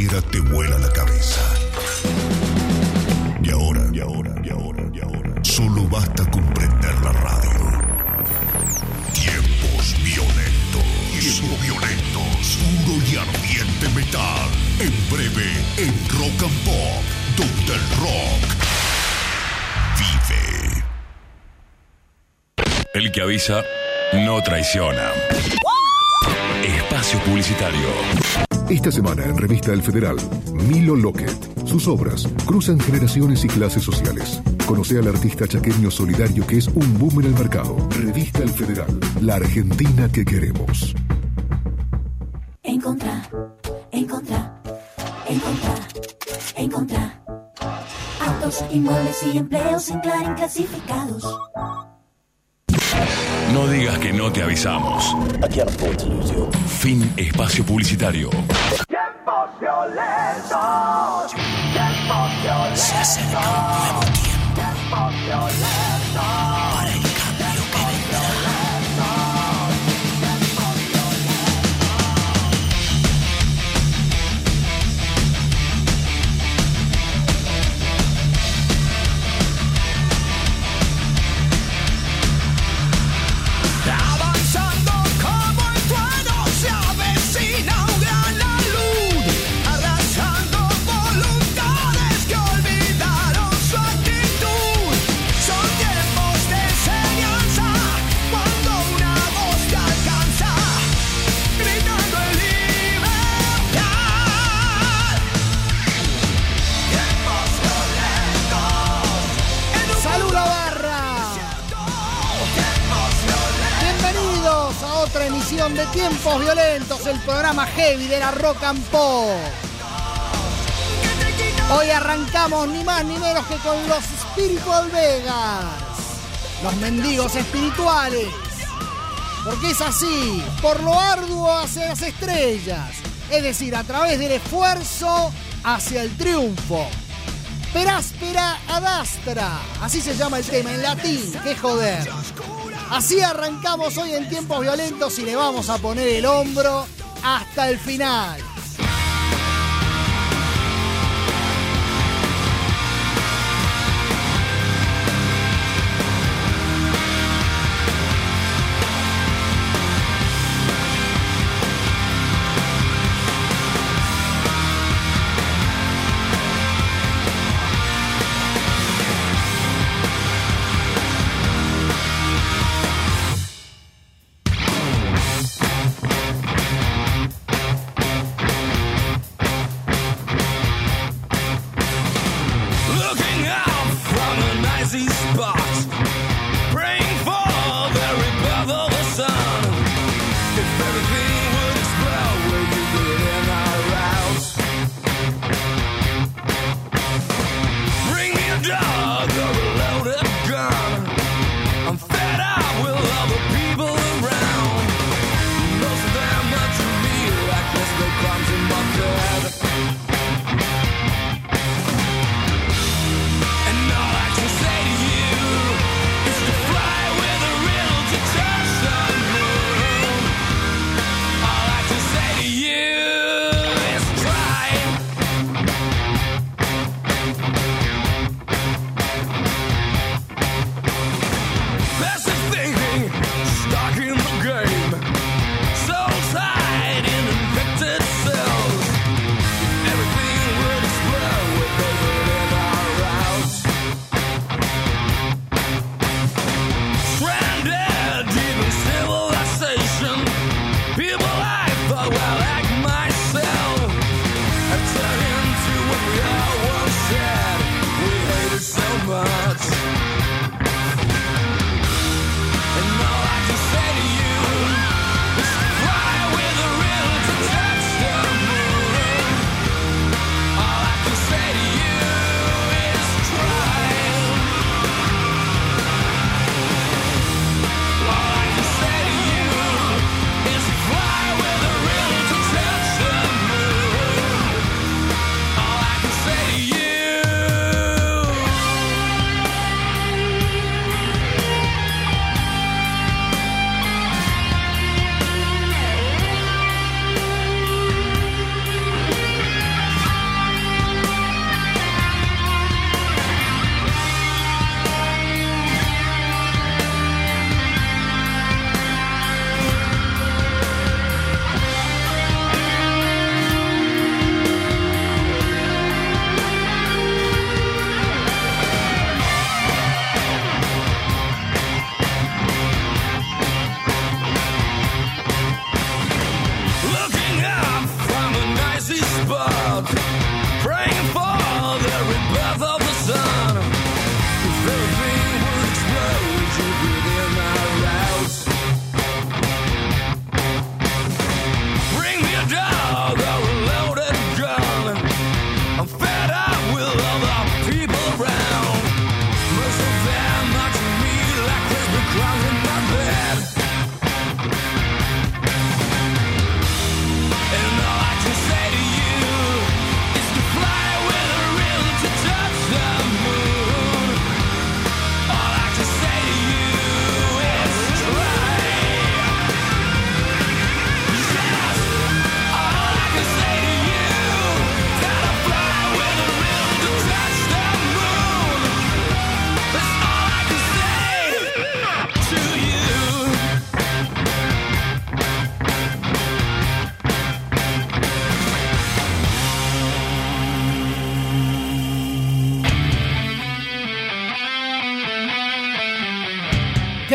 cualquiera te vuela la cabeza. Y ahora, solo basta comprender la radio. Tiempos violentos, puro y ardiente metal. En breve, en Rock and Pop, donde el rock vive. El que avisa no traiciona. Espacio publicitario. Esta semana en Revista El Federal, Milo Lockett. Sus obras cruzan generaciones y clases sociales. Conoce al artista chaqueño solidario que es un boom en el mercado. Revista El Federal, la Argentina que queremos. Encontrar autos, inmuebles y empleos en Clarín clasificados. No digas que no te avisamos. Fin espacio publicitario. Tiempos violentos. Se acerca un nuevo tiempo. Tiempos violentos. Para el cambio que vendrá. Avanzando como el trueno se avecina un gran luz, arrasando voluntades que olvidaron su actitud. Son tiempos de enseñanza cuando una voz te alcanza, gritando en libertad. Tiempos violentos. ¡Salud la barra! Bienvenidos a otra emisión de Tiempos Violentos, el programa heavy de la Rock and Pop. Hoy arrancamos ni más ni menos que con los Spiritual Vegas, los mendigos espirituales. Porque es así, por lo arduo hacia las estrellas, es decir, a través del esfuerzo hacia el triunfo. Per aspera ad astra, así se llama el tema en latín, qué joder. Así arrancamos hoy en Tiempos Violentos y le vamos a poner el hombro hasta el final.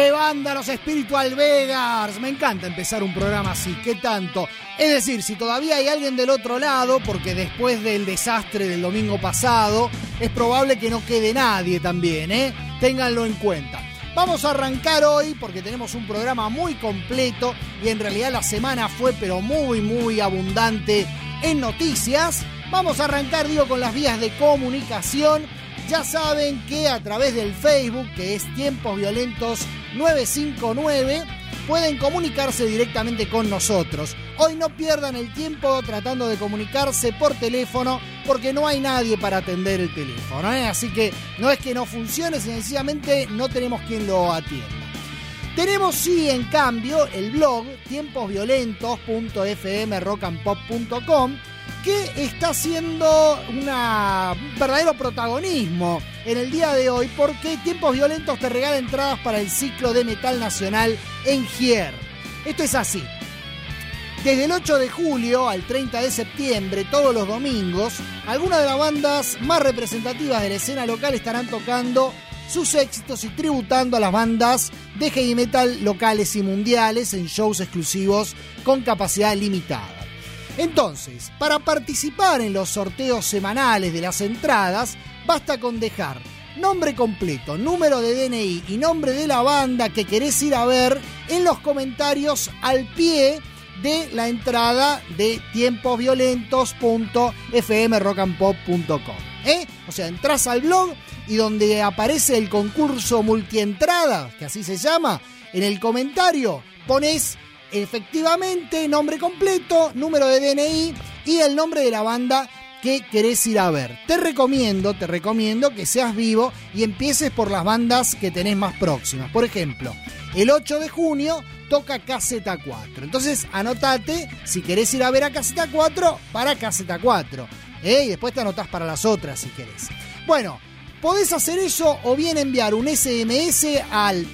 ¡Qué banda los Spiritual Beggars! Me encanta empezar un programa así, ¿qué tanto? Es decir, si todavía hay alguien del otro lado, porque después del desastre del domingo pasado, es probable que no quede nadie también, ¿eh? Ténganlo en cuenta. Vamos a arrancar hoy porque tenemos un programa muy completo y en realidad la semana fue pero muy abundante en noticias. Vamos a arrancar, con las vías de comunicación. Ya saben que a través del Facebook, que es Tiempos Violentos 959, pueden comunicarse directamente con nosotros. Hoy no pierdan el tiempo tratando de comunicarse por teléfono porque no hay nadie para atender el teléfono, ¿eh? Así que no es que no funcione, sencillamente no tenemos quien lo atienda. Tenemos sí, en cambio, el blog tiemposviolentos.fmrockandpop.com, que está haciendo un verdadero protagonismo en el día de hoy porque Tiempos Violentos te regala entradas para el ciclo de metal nacional en Gier. Esto es así. Desde el 8 de julio al 30 de septiembre, todos los domingos, algunas de las bandas más representativas de la escena local estarán tocando sus éxitos y tributando a las bandas de heavy metal locales y mundiales en shows exclusivos con capacidad limitada. Entonces, para participar en los sorteos semanales de las entradas, basta con dejar nombre completo, número de DNI y nombre de la banda que querés ir a ver en los comentarios al pie de la entrada de tiemposviolentos.fmrockandpop.com. O sea, entras al blog y donde aparece el concurso multientrada, que así se llama, en el comentario pones efectivamente nombre completo, número de DNI y el nombre de la banda que querés ir a ver. Te recomiendo que seas vivo y empieces por las bandas que tenés más próximas. Por ejemplo, el 8 de junio toca KZ4. Entonces anotate si querés ir a ver a KZ4 para KZ4. Y después te anotás para las otras si querés. Bueno, podés hacer eso o bien enviar un SMS al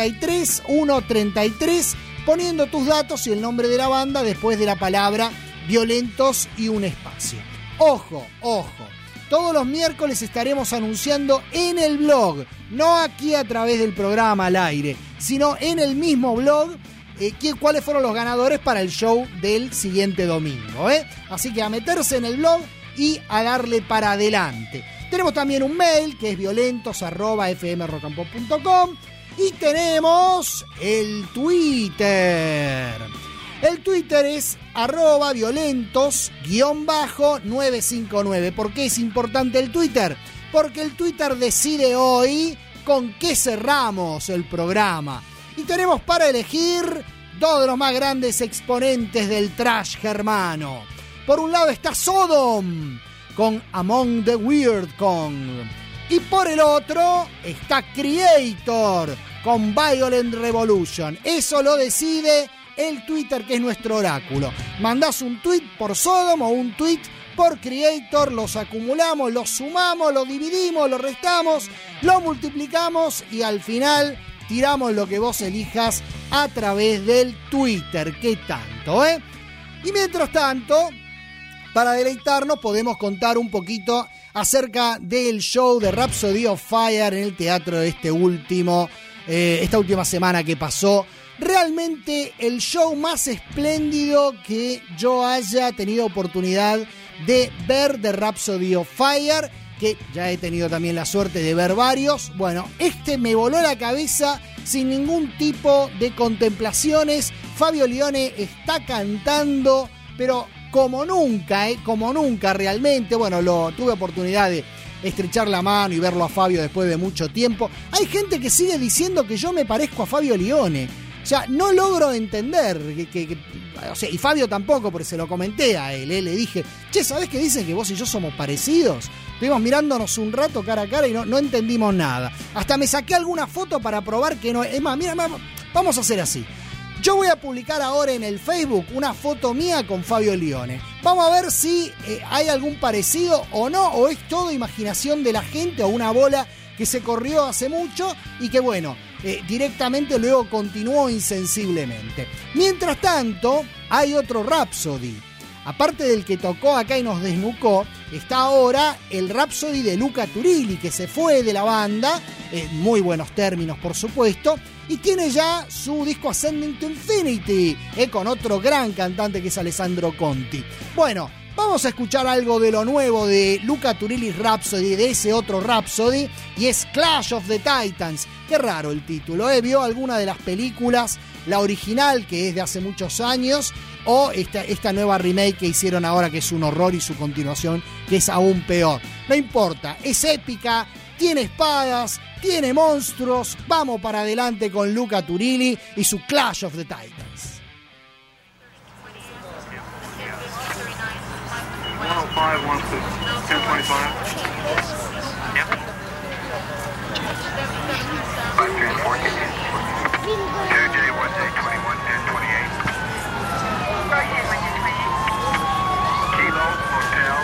33133 poniendo tus datos y el nombre de la banda después de la palabra violentos y un espacio. Ojo, todos los miércoles estaremos anunciando en el blog, no aquí a través del programa al aire, sino en el mismo blog, cuáles fueron los ganadores para el show del siguiente domingo, Así que a meterse en el blog y a darle para adelante. Tenemos también un mail que es violentos@fmrockandpop.com. Y tenemos el Twitter. El Twitter es @violentos_959. ¿Por qué es importante el Twitter? Porque el Twitter decide hoy con qué cerramos el programa. Y tenemos para elegir dos de los más grandes exponentes del thrash germano. Por un lado está Sodom con Among the Weird Con. Y por el otro está Creator con Violent Revolution. Eso lo decide el Twitter, que es nuestro oráculo. Mandás un tweet por Sodom o un tweet por Creator, los acumulamos, los sumamos, los dividimos, los restamos, los multiplicamos y al final tiramos lo que vos elijas a través del Twitter. ¿Qué tanto, Y mientras tanto, para deleitarnos podemos contar un poquito acerca del show de Rhapsody of Fire en el teatro de esta última semana que pasó. Realmente el show más espléndido que yo haya tenido oportunidad de ver de Rhapsody of Fire, que ya he tenido también la suerte de ver varios. Bueno, me voló la cabeza sin ningún tipo de contemplaciones. Fabio Lione está cantando, pero como nunca realmente. Bueno, tuve oportunidad de estrechar la mano y verlo a Fabio después de mucho tiempo. Hay gente que sigue diciendo que yo me parezco a Fabio Lione. O sea, no logro entender y Fabio tampoco, porque se lo comenté a él, le dije, ¿sabés qué dicen que vos y yo somos parecidos? Estuvimos mirándonos un rato cara a cara y no entendimos nada. Hasta me saqué alguna foto para probar que no. Es más, mira, vamos a hacer así. Yo voy a publicar ahora en el Facebook una foto mía con Fabio Lione. Vamos a ver si hay algún parecido o no, o es todo imaginación de la gente o una bola que se corrió hace mucho y que directamente luego continuó insensiblemente. Mientras tanto, hay otro Rhapsody. aparte del que tocó acá y nos desnucó, está ahora el Rhapsody de Luca Turilli, que se fue de la banda, en muy buenos términos por supuesto, y tiene ya su disco Ascending to Infinity, con otro gran cantante que es Alessandro Conti. Bueno, vamos a escuchar algo de lo nuevo de Luca Turilli Rhapsody, de ese otro Rhapsody, y es Clash of the Titans. Qué raro el título, ¿Vio alguna de las películas? La original, que es de hace muchos años, o esta nueva remake que hicieron ahora, que es un horror, y su continuación, que es aún peor. No importa, es épica, tiene espadas, tiene monstruos. Vamos para adelante con Luca Turilli y su Clash of the Titans. 105 wants to 1025. Yep. 534. 2J 1J 21 1028. Kilo Hotel.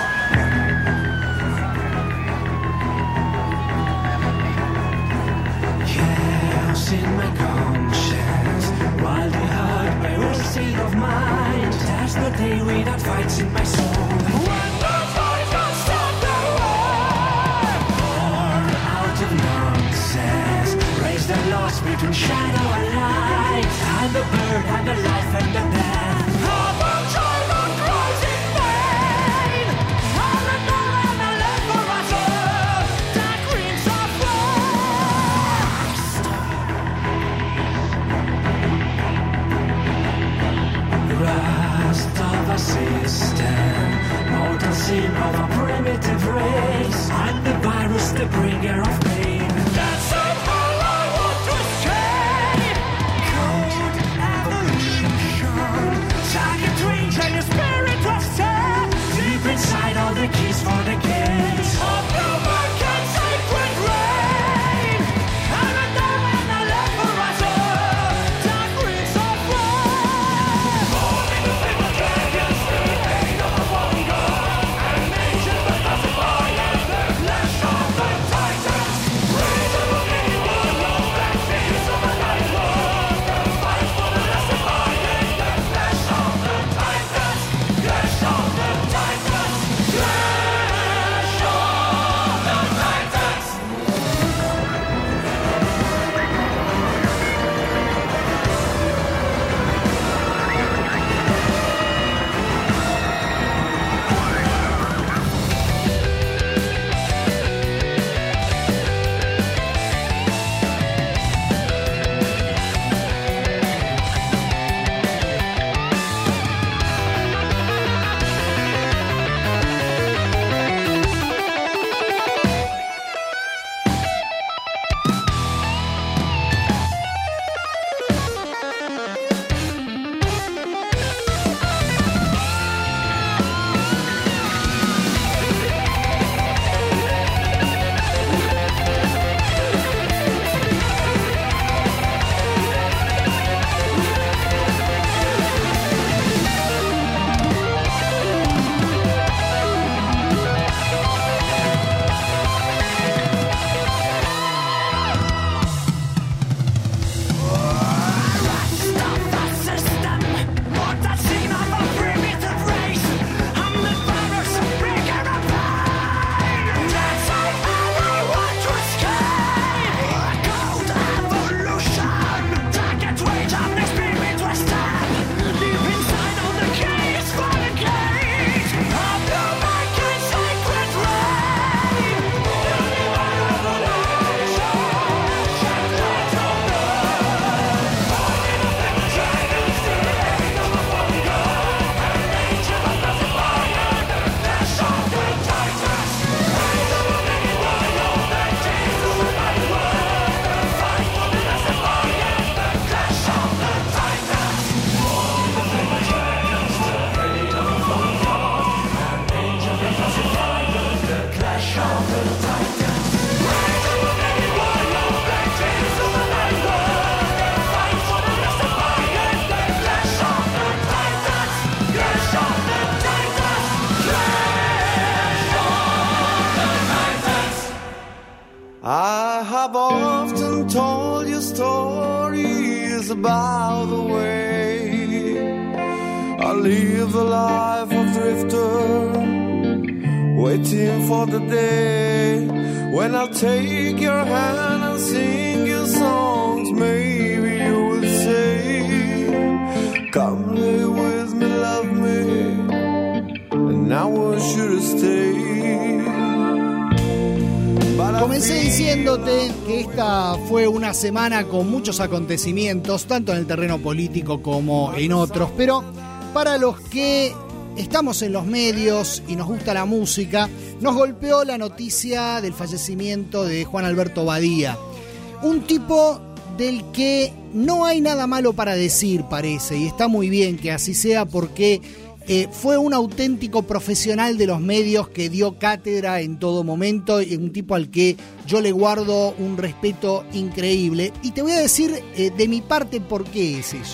Chaos in my conscience, while the heart my worst state of mind. There's no day without fights in my soul. Lost between shadow and light, and the bird and the life and the death. Half a child cries in vain, all the door and the left for us all. Dark rings of rust of a system, mortal sin of a primitive race, and the virus, the bringer of pain. That's inside all the keys for the gates of human and sacred rain. And a door and a left for us all. Dark rings of flame. Falling the flame of dragons, the pain of the fallen god. And nature the pacifier, and the flesh of the titans. Praise of the living one, love and tears of a night long. The fight for the last fire, and the flesh of the titans. Flesh of the titans. I have often told you stories about the way I live the life of after, waiting for the day when I'll take your hand and sing your songs. Maybe you will say, come lay with me, love me, and I want you to stay. Comencé diciéndote que esta fue una semana con muchos acontecimientos, tanto en el terreno político como en otros, pero para los que estamos en los medios y nos gusta la música, nos golpeó la noticia del fallecimiento de Juan Alberto Badía, un tipo del que no hay nada malo para decir, parece, y está muy bien que así sea porque fue un auténtico profesional de los medios que dio cátedra en todo momento y un tipo al que yo le guardo un respeto increíble. Y te voy a decir de mi parte por qué es eso.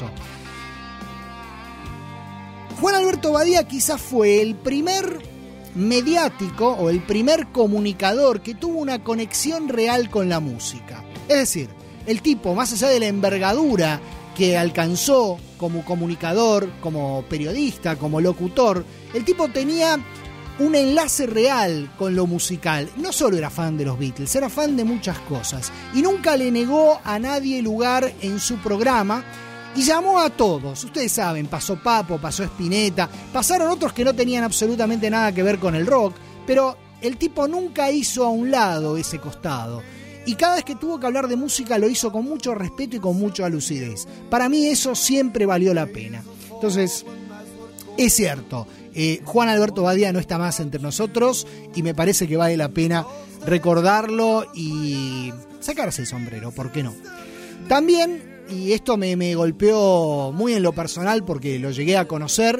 Juan Alberto Badía quizás fue el primer mediático o el primer comunicador que tuvo una conexión real con la música. Es decir, el tipo, más allá de la envergadura que alcanzó como comunicador, como periodista, como locutor, el tipo tenía un enlace real con lo musical. No solo era fan de los Beatles, era fan de muchas cosas. Y nunca le negó a nadie lugar en su programa y llamó a todos. Ustedes saben, pasó Papo, pasó Spinetta, pasaron otros que no tenían absolutamente nada que ver con el rock, pero el tipo nunca hizo a un lado ese costado. Y cada vez que tuvo que hablar de música lo hizo con mucho respeto y con mucha lucidez. Para mí eso siempre valió la pena. Entonces, es cierto, Juan Alberto Badía no está más entre nosotros y me parece que vale la pena recordarlo y sacarse el sombrero, ¿por qué no? También, y esto me golpeó muy en lo personal porque lo llegué a conocer,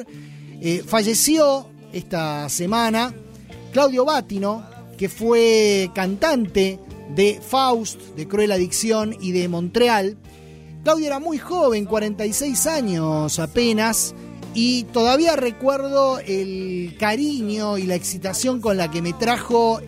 falleció esta semana Claudio Batino, que fue cantante de Faust, de Cruel Adicción y de Montreal. Claudio era muy joven, 46 años apenas, y todavía recuerdo el cariño y la excitación con la que me trajo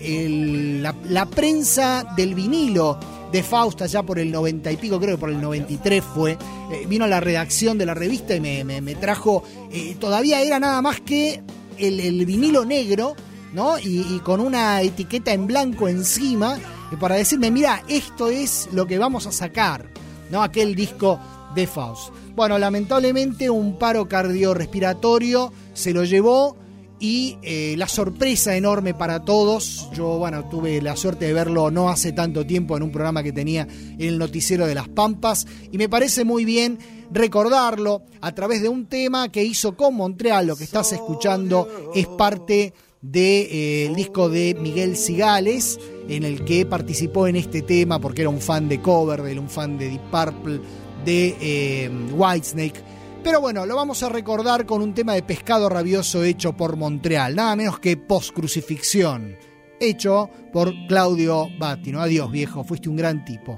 la prensa del vinilo de Faust allá por el 90 y pico, creo que por el 93 fue. Vino a la redacción de la revista y me trajo, todavía era nada más que el vinilo negro, ¿no? Y con una etiqueta en blanco encima, para decirme, mira, esto es lo que vamos a sacar, ¿no? Aquel disco de Faust. Bueno, lamentablemente un paro cardiorrespiratorio se lo llevó y la sorpresa enorme para todos. Yo, bueno, tuve la suerte de verlo no hace tanto tiempo en un programa que tenía en el noticiero de Las Pampas y me parece muy bien recordarlo a través de un tema que hizo con Montreal. Lo que estás escuchando es parte del disco de Miguel Cigales, en el que participó en este tema porque era un fan de Coverdale, un fan de Deep Purple, de Whitesnake. Pero bueno, lo vamos a recordar con un tema de Pescado Rabioso hecho por Montreal, nada menos que Postcrucifixión, hecho por Claudio Batino. Adiós, viejo, fuiste un gran tipo.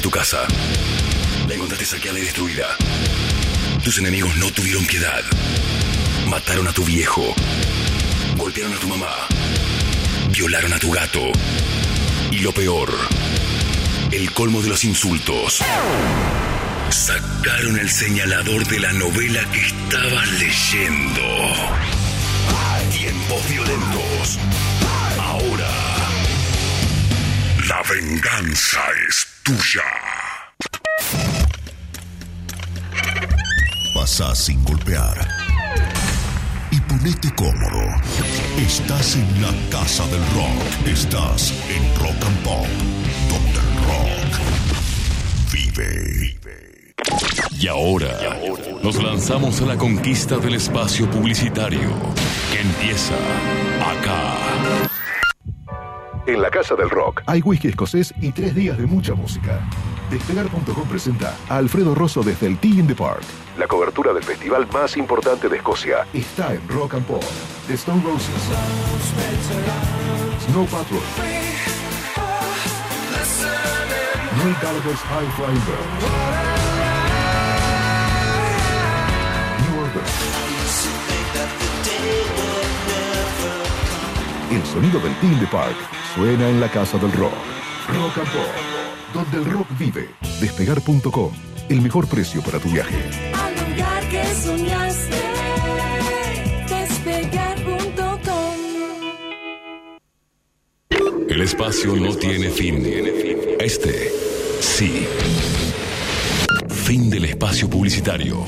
tu casa. La encontraste saqueada y destruida. Tus enemigos no tuvieron piedad. Mataron a tu viejo. Golpearon a tu mamá. Violaron a tu gato. Y lo peor, el colmo de los insultos. Sacaron el señalador de la novela que estabas leyendo. Tiempos violentos. Ahora, la venganza es tuya. Pasá sin golpear. Y ponete cómodo. Estás en la casa del rock. Estás en Rock and Pop, donde el rock vive. Y ahora nos lanzamos a la conquista del espacio publicitario, que empieza acá. En la Casa del Rock hay whisky escocés y 3 días de mucha música. Despegar.com presenta a Alfredo Rosso desde el Tea in the Park. La cobertura del festival más importante de Escocia está en Rock and Pop. The Stone Roses, Snow Patrol, Noel Gallagher's High Flying Bird, New Order. El sonido del Tea in the Park suena en la Casa del Rock. Rock and Pop, donde el rock vive. Despegar.com, el mejor precio para tu viaje. Al lugar que soñaste, despegar.com. El espacio no tiene fin. Este sí. Fin del espacio publicitario.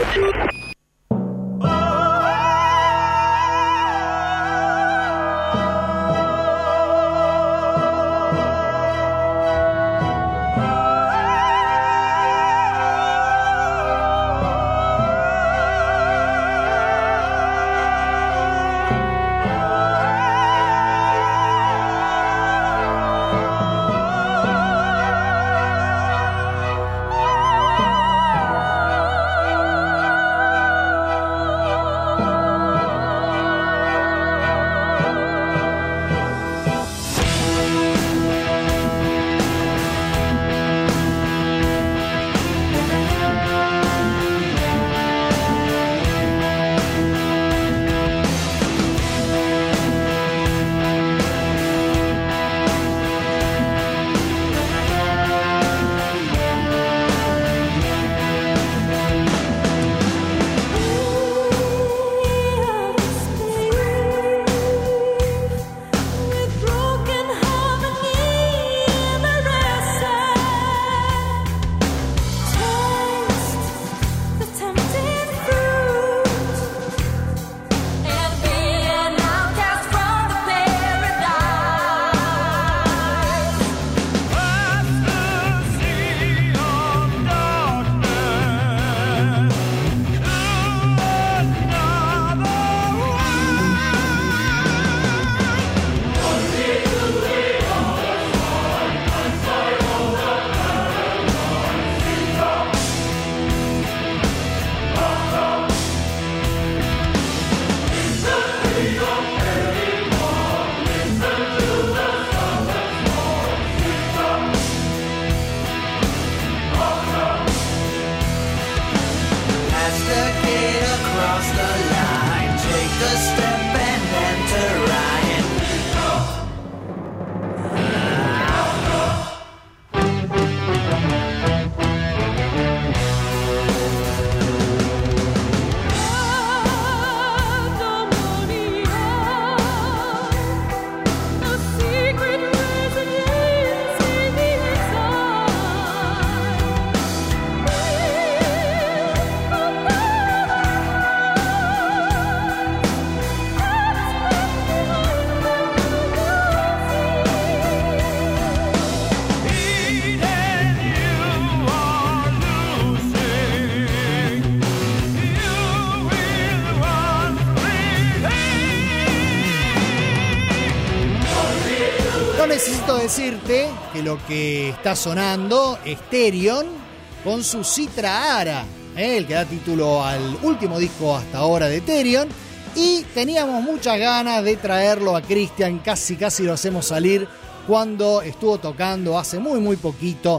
Necesito decirte que lo que está sonando es Therion con su Citra Ara, el que da título al último disco hasta ahora de Therion, y teníamos muchas ganas de traerlo a Cristian, casi lo hacemos salir cuando estuvo tocando hace muy poquito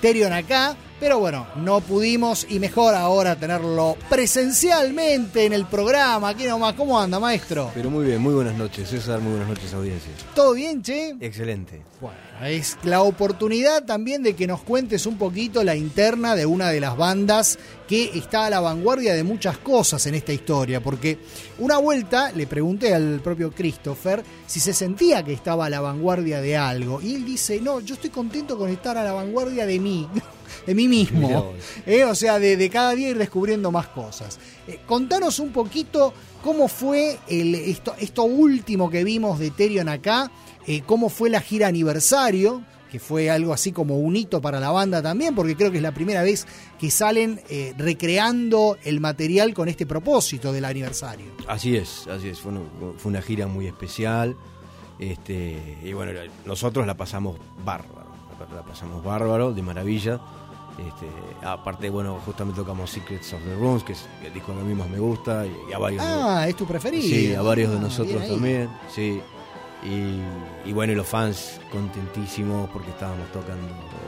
Therion acá, pero bueno, no pudimos y mejor ahora tenerlo presencialmente en el programa. Aquí nomás, ¿cómo anda, maestro? Pero muy bien, muy buenas noches, César, muy buenas noches, audiencia. ¿Todo bien, che? Excelente. Bueno, es la oportunidad también de que nos cuentes un poquito la interna de una de las bandas que está a la vanguardia de muchas cosas en esta historia, porque una vuelta le pregunté al propio Christopher si se sentía que estaba a la vanguardia de algo, y él dice, no, yo estoy contento con estar a la vanguardia de mí mismo, o sea, de cada día ir descubriendo más cosas. Contanos un poquito cómo fue esto último que vimos de Therion acá, cómo fue la gira aniversario, que fue algo así como un hito para la banda también, porque creo que es la primera vez que salen recreando el material con este propósito del aniversario. Así es, fue una gira muy especial, y bueno, nosotros la pasamos bárbaro, de maravilla. Aparte, bueno, justamente tocamos Secrets of the Rooms, que es el disco que a mí más me gusta, y a varios. ¿Es tu preferido? Sí, a varios de nosotros también, sí. Y bueno, y los fans contentísimos porque estábamos tocando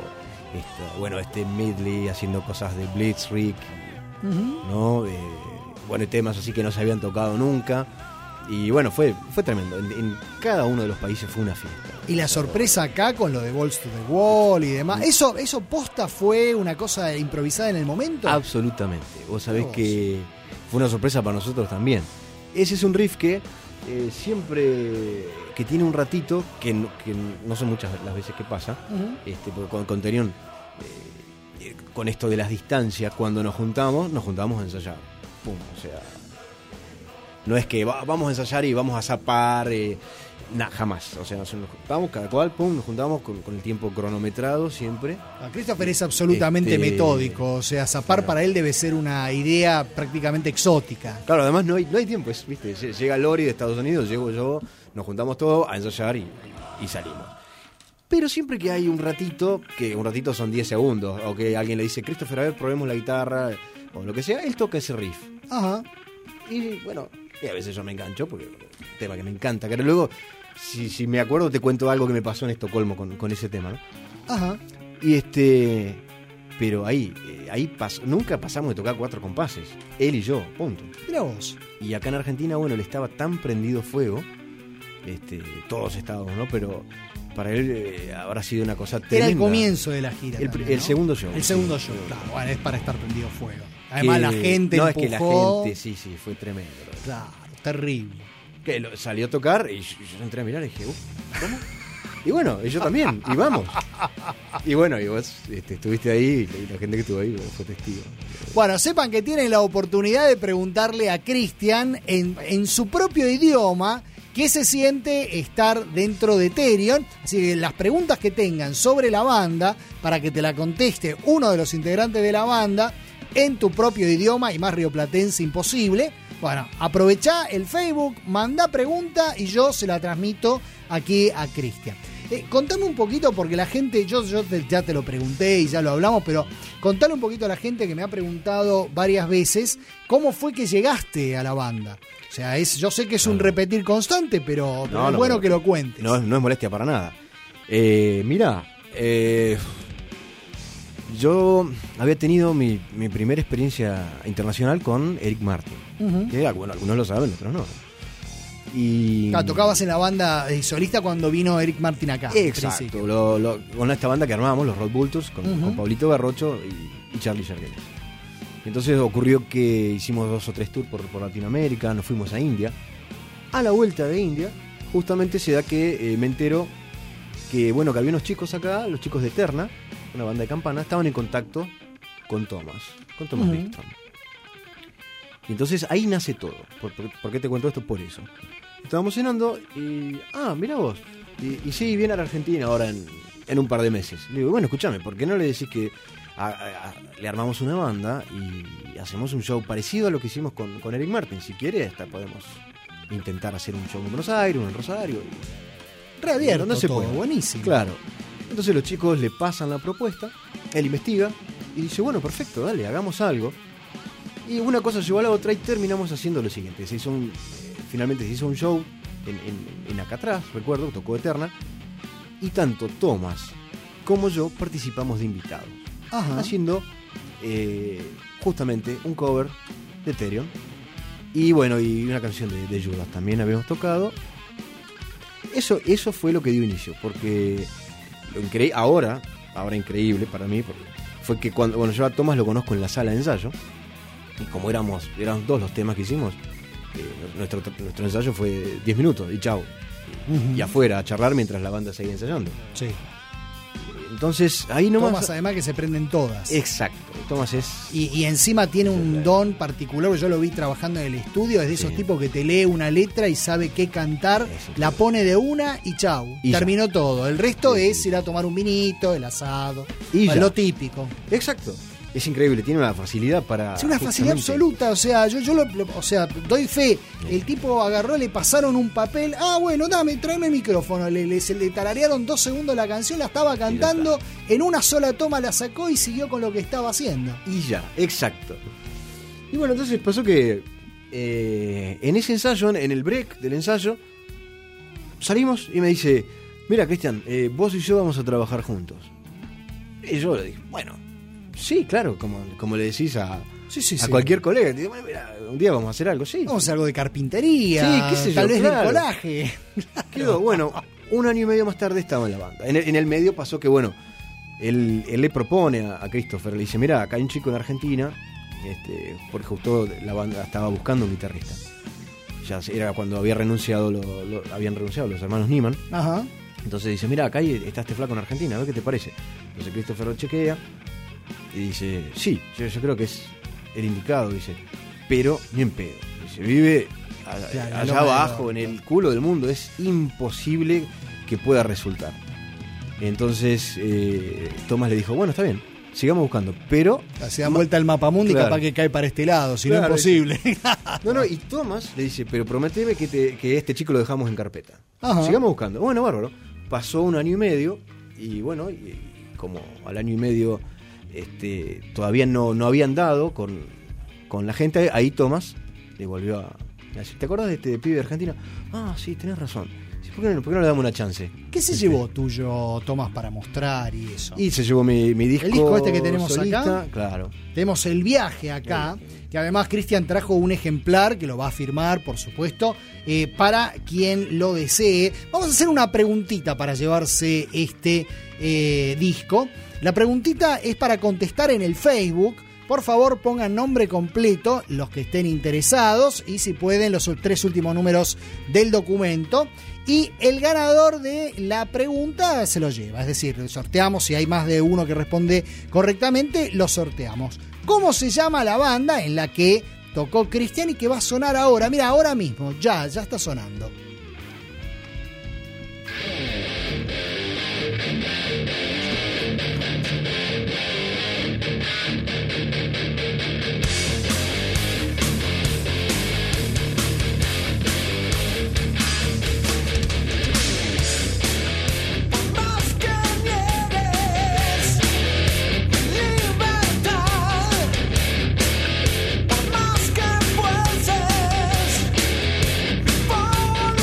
este medley, haciendo cosas de Blitzkrieg, ¿no? Bueno, temas así que no se habían tocado nunca. Y bueno, fue tremendo. En cada uno de los países fue una fiesta. Y la sorpresa acá con lo de Balls to the Wall y demás, ¿eso posta fue una cosa improvisada en el momento? Absolutamente. Vos sabés que fue una sorpresa para nosotros también. Ese es un riff que siempre que tiene un ratito, que no son muchas las veces que pasa, porque con Therion, con esto de las distancias, cuando nos juntamos a ensayar. Pum, o sea, no es que vamos a ensayar y vamos a zapar, jamás. O sea, nos juntamos cada cual, pum, nos juntamos con el tiempo cronometrado siempre. Christopher es absolutamente metódico, o sea, zapar claro. Para él debe ser una idea prácticamente exótica. Claro, además no hay tiempo, ¿viste? Llega Lori de Estados Unidos, llego yo, nos juntamos todos a ensayar y salimos. Pero siempre que hay un ratito son 10 segundos, o que alguien le dice, Christopher, a ver, probemos la guitarra, o lo que sea, él toca ese riff. Ajá. Y bueno, y a veces yo me engancho, porque es un tema que me encanta, que luego, si me acuerdo, te cuento algo que me pasó en Estocolmo con ese tema, ¿no? Ajá. Y pero ahí nunca pasamos de tocar 4 compases, él y yo, punto. Mira vos. Y acá en Argentina, bueno, él estaba tan prendido fuego, todos estábamos, ¿no? Pero para él habrá sido una cosa tremenda. Era el comienzo de la gira. El segundo show. El segundo show, claro. Bueno, es para estar prendido fuego. Además la gente no, empujó. Es que la gente, sí, fue tremendo. Claro, terrible. Que salió a tocar y yo entré a mirar y dije, ¿cómo? Y bueno, y yo también, y vamos. Y bueno, y vos estuviste ahí y la gente que estuvo ahí fue testigo. Bueno, sepan que tienen la oportunidad de preguntarle a Cristian en su propio idioma qué se siente estar dentro de Therion. Así que las preguntas que tengan sobre la banda, para que te la conteste uno de los integrantes de la banda, en tu propio idioma, y más rioplatense imposible. Bueno, aprovechá el Facebook, mandá pregunta y yo se la transmito aquí a Cristian. Contame un poquito, porque la gente, yo ya te lo pregunté y ya lo hablamos, pero contale un poquito a la gente que me ha preguntado varias veces cómo fue que llegaste a la banda. O sea, yo sé que es un repetir constante, pero es bueno que lo cuentes. No es molestia para nada. Mirá, yo había tenido mi primera experiencia internacional con Eric Martin, que bueno, algunos lo saben, otros no. Y tocabas en la banda solista cuando vino Eric Martin acá. Exacto, con esta banda que armábamos, los Road Vultures, con Pablito Garrocho y Charlie Yergeles. Entonces ocurrió que hicimos 2 o 3 tours por Latinoamérica, nos fuimos a India. A la vuelta de India, justamente se da que me entero que había unos chicos acá, los chicos de Eterna, una banda de campana, estaban en contacto con Thomas Wikström. Y entonces ahí nace todo. ¿Por qué te cuento esto? Por eso. Estábamos cenando y... mirá vos. Y sí, viene a la Argentina ahora en un par de meses. Le digo, bueno, escúchame, ¿por qué no le decís que le armamos una banda y hacemos un show parecido a lo que hicimos con Eric Martin? Si quiere, hasta podemos intentar hacer un show en Buenos Aires, uno en Rosario. Reabierto, no se todo, puede. Buenísimo. Claro. Entonces los chicos le pasan la propuesta, él investiga y dice, bueno, perfecto, dale, hagamos algo. Y una cosa llevó a la otra y terminamos haciendo lo siguiente. Finalmente se hizo un show en acá atrás, recuerdo, tocó Eterna, y tanto Thomas como yo participamos de invitados. Ajá. haciendo justamente un cover de Ethereum. Y bueno, y una canción de Judas también habíamos tocado. Eso fue lo que dio inicio, porque ahora increíble para mí, porque fue que cuando yo a Tomás lo conozco en la sala de ensayo, y como eran dos los temas que hicimos, nuestro ensayo fue 10 minutos y chau. Y afuera a charlar mientras la banda seguía ensayando. Sí. Entonces ahí nomás. Tomás, además que se prenden todas. Exacto. Tomás es. Y encima tiene un don particular, yo lo vi trabajando en el estudio, es de esos tipos que te lee una letra y sabe qué cantar, la pone de una y chau. Y terminó todo. El resto es ir a tomar un vinito, el asado, y lo típico. Exacto. Es increíble, tiene una facilidad para. Sí, una facilidad absoluta, o sea, yo doy fe. El tipo agarró, le pasaron un papel, bueno, tráeme el micrófono, le tararearon 2 segundos la canción, la estaba cantando, en una sola toma la sacó y siguió con lo que estaba haciendo. Y ya, exacto. Y bueno, entonces pasó que en ese ensayo, en el break del ensayo, salimos y me dice, mira, Cristian, vos y yo vamos a trabajar juntos. Y yo le dije, bueno, sí, claro, como le decís a cualquier colega. Te digo, mira, un día vamos a hacer algo, sí. Vamos a hacer algo de carpintería, sí, qué sé yo, tal vez claro. de colaje. Quedó, bueno, 1 año y medio más tarde estaba en la banda. En el medio pasó que, bueno, él le propone a Christopher, le dice, mira, acá hay un chico en Argentina, porque justo la banda estaba buscando un guitarrista. Ya era cuando habían renunciado los hermanos Niemann. Ajá. Entonces dice, mira, acá está este flaco en Argentina, a ver qué te parece. Entonces Christopher lo chequea y dice, sí, yo creo que es el indicado, dice, pero ni en pedo. Dice, vive allá abajo, en el culo del mundo, es imposible que pueda resultar. Entonces Tomás le dijo, bueno, está bien, sigamos buscando, pero... Se dan vuelta el mapamundi y capaz que cae para este lado, si no es imposible. No, y Tomás le dice, pero prometeme que este chico lo dejamos en carpeta. Ajá. Sigamos buscando. Bueno, bárbaro. Pasó 1 año y medio y bueno, y como al año y medio todavía no habían dado con la gente, ahí Tomás le volvió a decir, ¿te acuerdas de este pibe de Argentina? Ah, sí, tenés razón. ¿Por qué no le damos una chance? ¿Qué se llevó tuyo, Tomás, para mostrar y eso? Y se llevó mi disco. El disco que tenemos solista, acá. Claro. Tenemos el viaje acá, que además Cristian trajo un ejemplar que lo va a firmar, por supuesto, para quien lo desee. Vamos a hacer una preguntita para llevarse este disco. La preguntita es para contestar en el Facebook. Por favor, pongan nombre completo, los que estén interesados, y si pueden, los 3 últimos números del documento. Y el ganador de la pregunta se lo lleva. Es decir, sorteamos, si hay más de uno que responde correctamente, lo sorteamos. ¿Cómo se llama la banda en la que tocó Cristian y que va a sonar ahora? Mira, ahora mismo, ya está sonando. Más que fuerces, por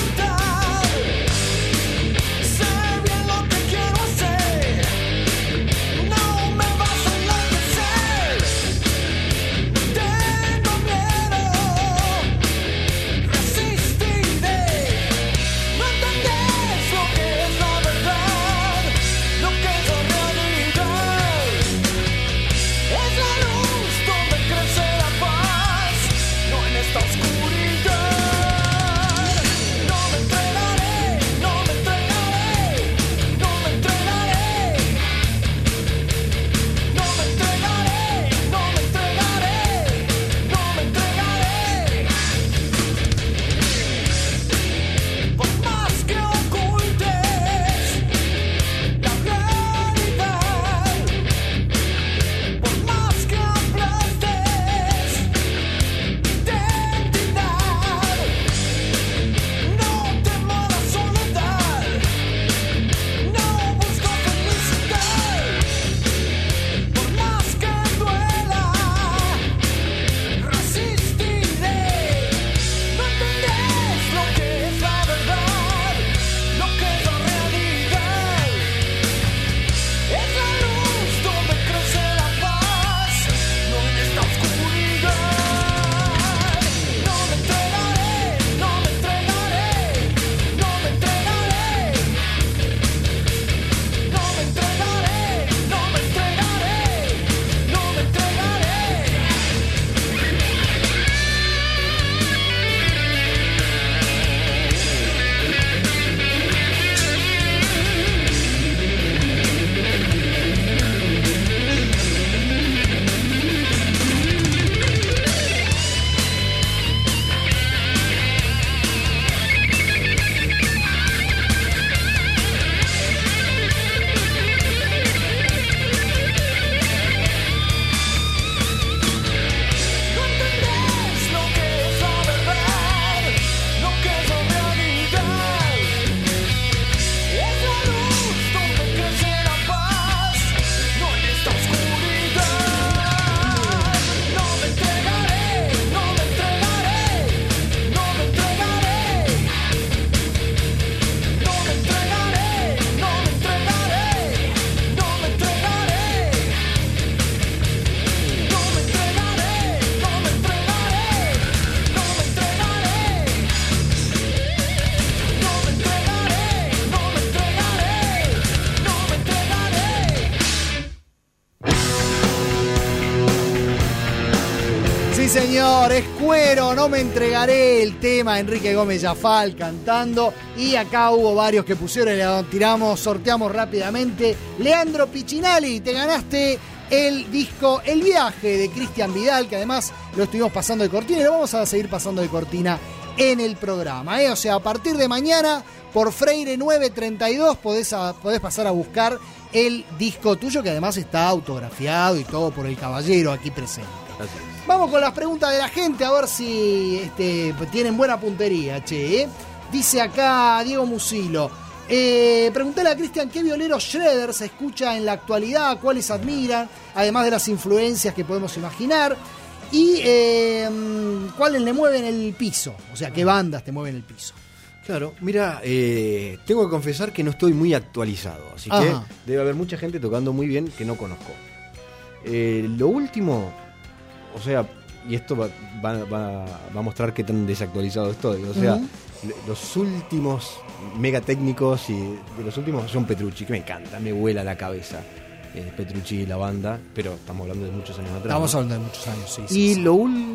señor, es Cuero, no me entregaré, el tema Enrique Gómez Yafal cantando. Y acá hubo varios que pusieron, le tiramos, sorteamos rápidamente. Leandro Piccinali, te ganaste el disco El Viaje de Cristian Vidal, que además lo estuvimos pasando de cortina y lo vamos a seguir pasando de cortina en el programa. O sea, a partir de mañana, por Freire 932, podés pasar a buscar el disco tuyo, que además está autografiado y todo por el caballero aquí presente. Vamos con las preguntas de la gente, a ver si tienen buena puntería, che. Dice acá Diego Musilo. Preguntale a Cristian qué violero Shredder se escucha en la actualidad, cuáles admiran, además de las influencias que podemos imaginar. Y cuáles le mueven el piso, o sea, qué bandas te mueven el piso. Claro, mira, tengo que confesar que no estoy muy actualizado, así que debe haber mucha gente tocando muy bien que no conozco. Lo último, o sea, y esto va a mostrar qué tan desactualizado estoy, o sea, los últimos mega técnicos y de los últimos son Petrucci, que me encanta, me vuela la cabeza. Petrucci y la banda, pero estamos hablando de muchos años atrás. Estamos hablando de muchos años, sí. Y sí. lo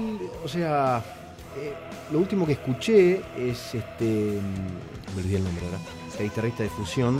último que escuché es me olvidé el nombre ahora, el guitarrista de Fusión.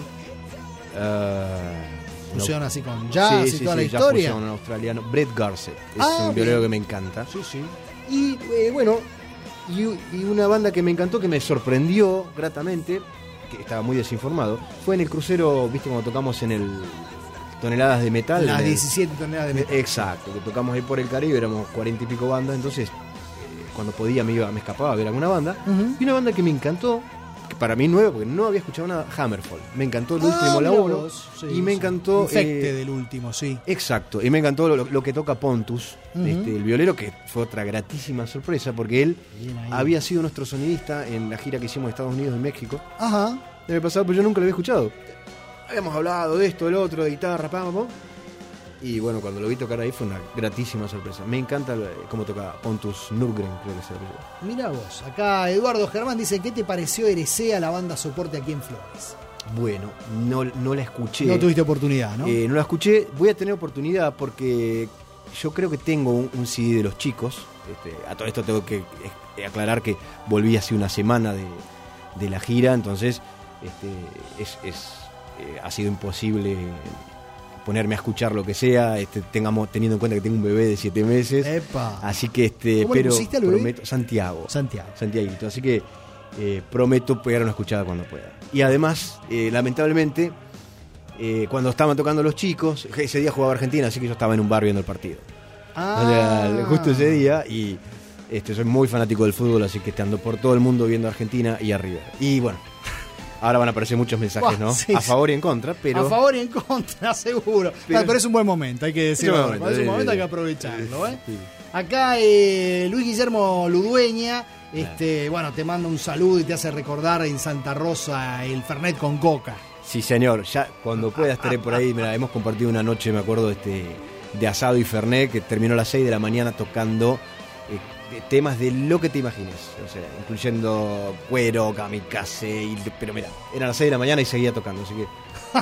Fusión así con jazz y toda la historia. Fusión australiano, Brett Garcett, es un violero que me encanta. Sí, sí. Y bueno, y una banda que me encantó, que me sorprendió gratamente, que estaba muy desinformado, fue en el crucero, viste, cuando tocamos en el Toneladas de Metal. Las 17 toneladas de metal. Exacto, que tocamos ahí por el Caribe, éramos 40 y pico bandas, entonces cuando podía me escapaba a ver alguna banda. Y una banda que me encantó, que para mí nueva, porque no había escuchado nada, Hammerfall. Me encantó el último laburo. Sí, y me encantó... Infecte del último, sí. Exacto, y me encantó lo que toca Pontus, el violero, que fue otra gratísima sorpresa, porque él había sido nuestro sonidista en la gira que hicimos de Estados Unidos y México. Ajá. El pasado, pero yo nunca lo había escuchado. Habíamos hablado de esto, del otro, de guitarra, pam. Y bueno, cuando lo vi tocar ahí fue una gratísima sorpresa. Me encanta cómo toca Pontus Nurgren, creo que se lo. Mirá vos, acá Eduardo Germán dice, ¿qué te pareció Heresea, la banda soporte aquí en Flores? Bueno, no la escuché. No tuviste oportunidad, ¿no? No la escuché, voy a tener oportunidad porque yo creo que tengo un CD de Los Chicos. A todo esto tengo que aclarar que volví hace una semana de la gira, entonces ha sido imposible ponerme a escuchar lo que sea, teniendo en cuenta que tengo un bebé de 7 meses. ¡Epa! Así que ¿Cómo le pusiste al bebé? Prometo, Santiaguito, así que prometo pegar una escuchada cuando pueda. Y además, lamentablemente, cuando estaban tocando Los Chicos, ese día jugaba Argentina, así que yo estaba en un bar viendo el partido. O sea, justo ese día, y soy muy fanático del fútbol, así que ando por todo el mundo viendo Argentina y arriba. Y bueno, ahora van a aparecer muchos mensajes, ¿no? Sí, a favor y en contra, pero... A favor y en contra, seguro. Pero es un buen momento, hay que decirlo. Es un momento, hay que aprovecharlo, ¿eh? Sí. Acá Luis Guillermo Ludueña, bueno, te manda un saludo y te hace recordar en Santa Rosa el Fernet con coca. Sí, señor, ya cuando pueda estaré por ahí. Mira, hemos compartido una noche, me acuerdo, de asado y Fernet, que terminó a las 6 de la mañana tocando temas de lo que te imagines, o sea, incluyendo Cuero, Kamikaze, pero mira, eran las 6 de la mañana y seguía tocando, así que...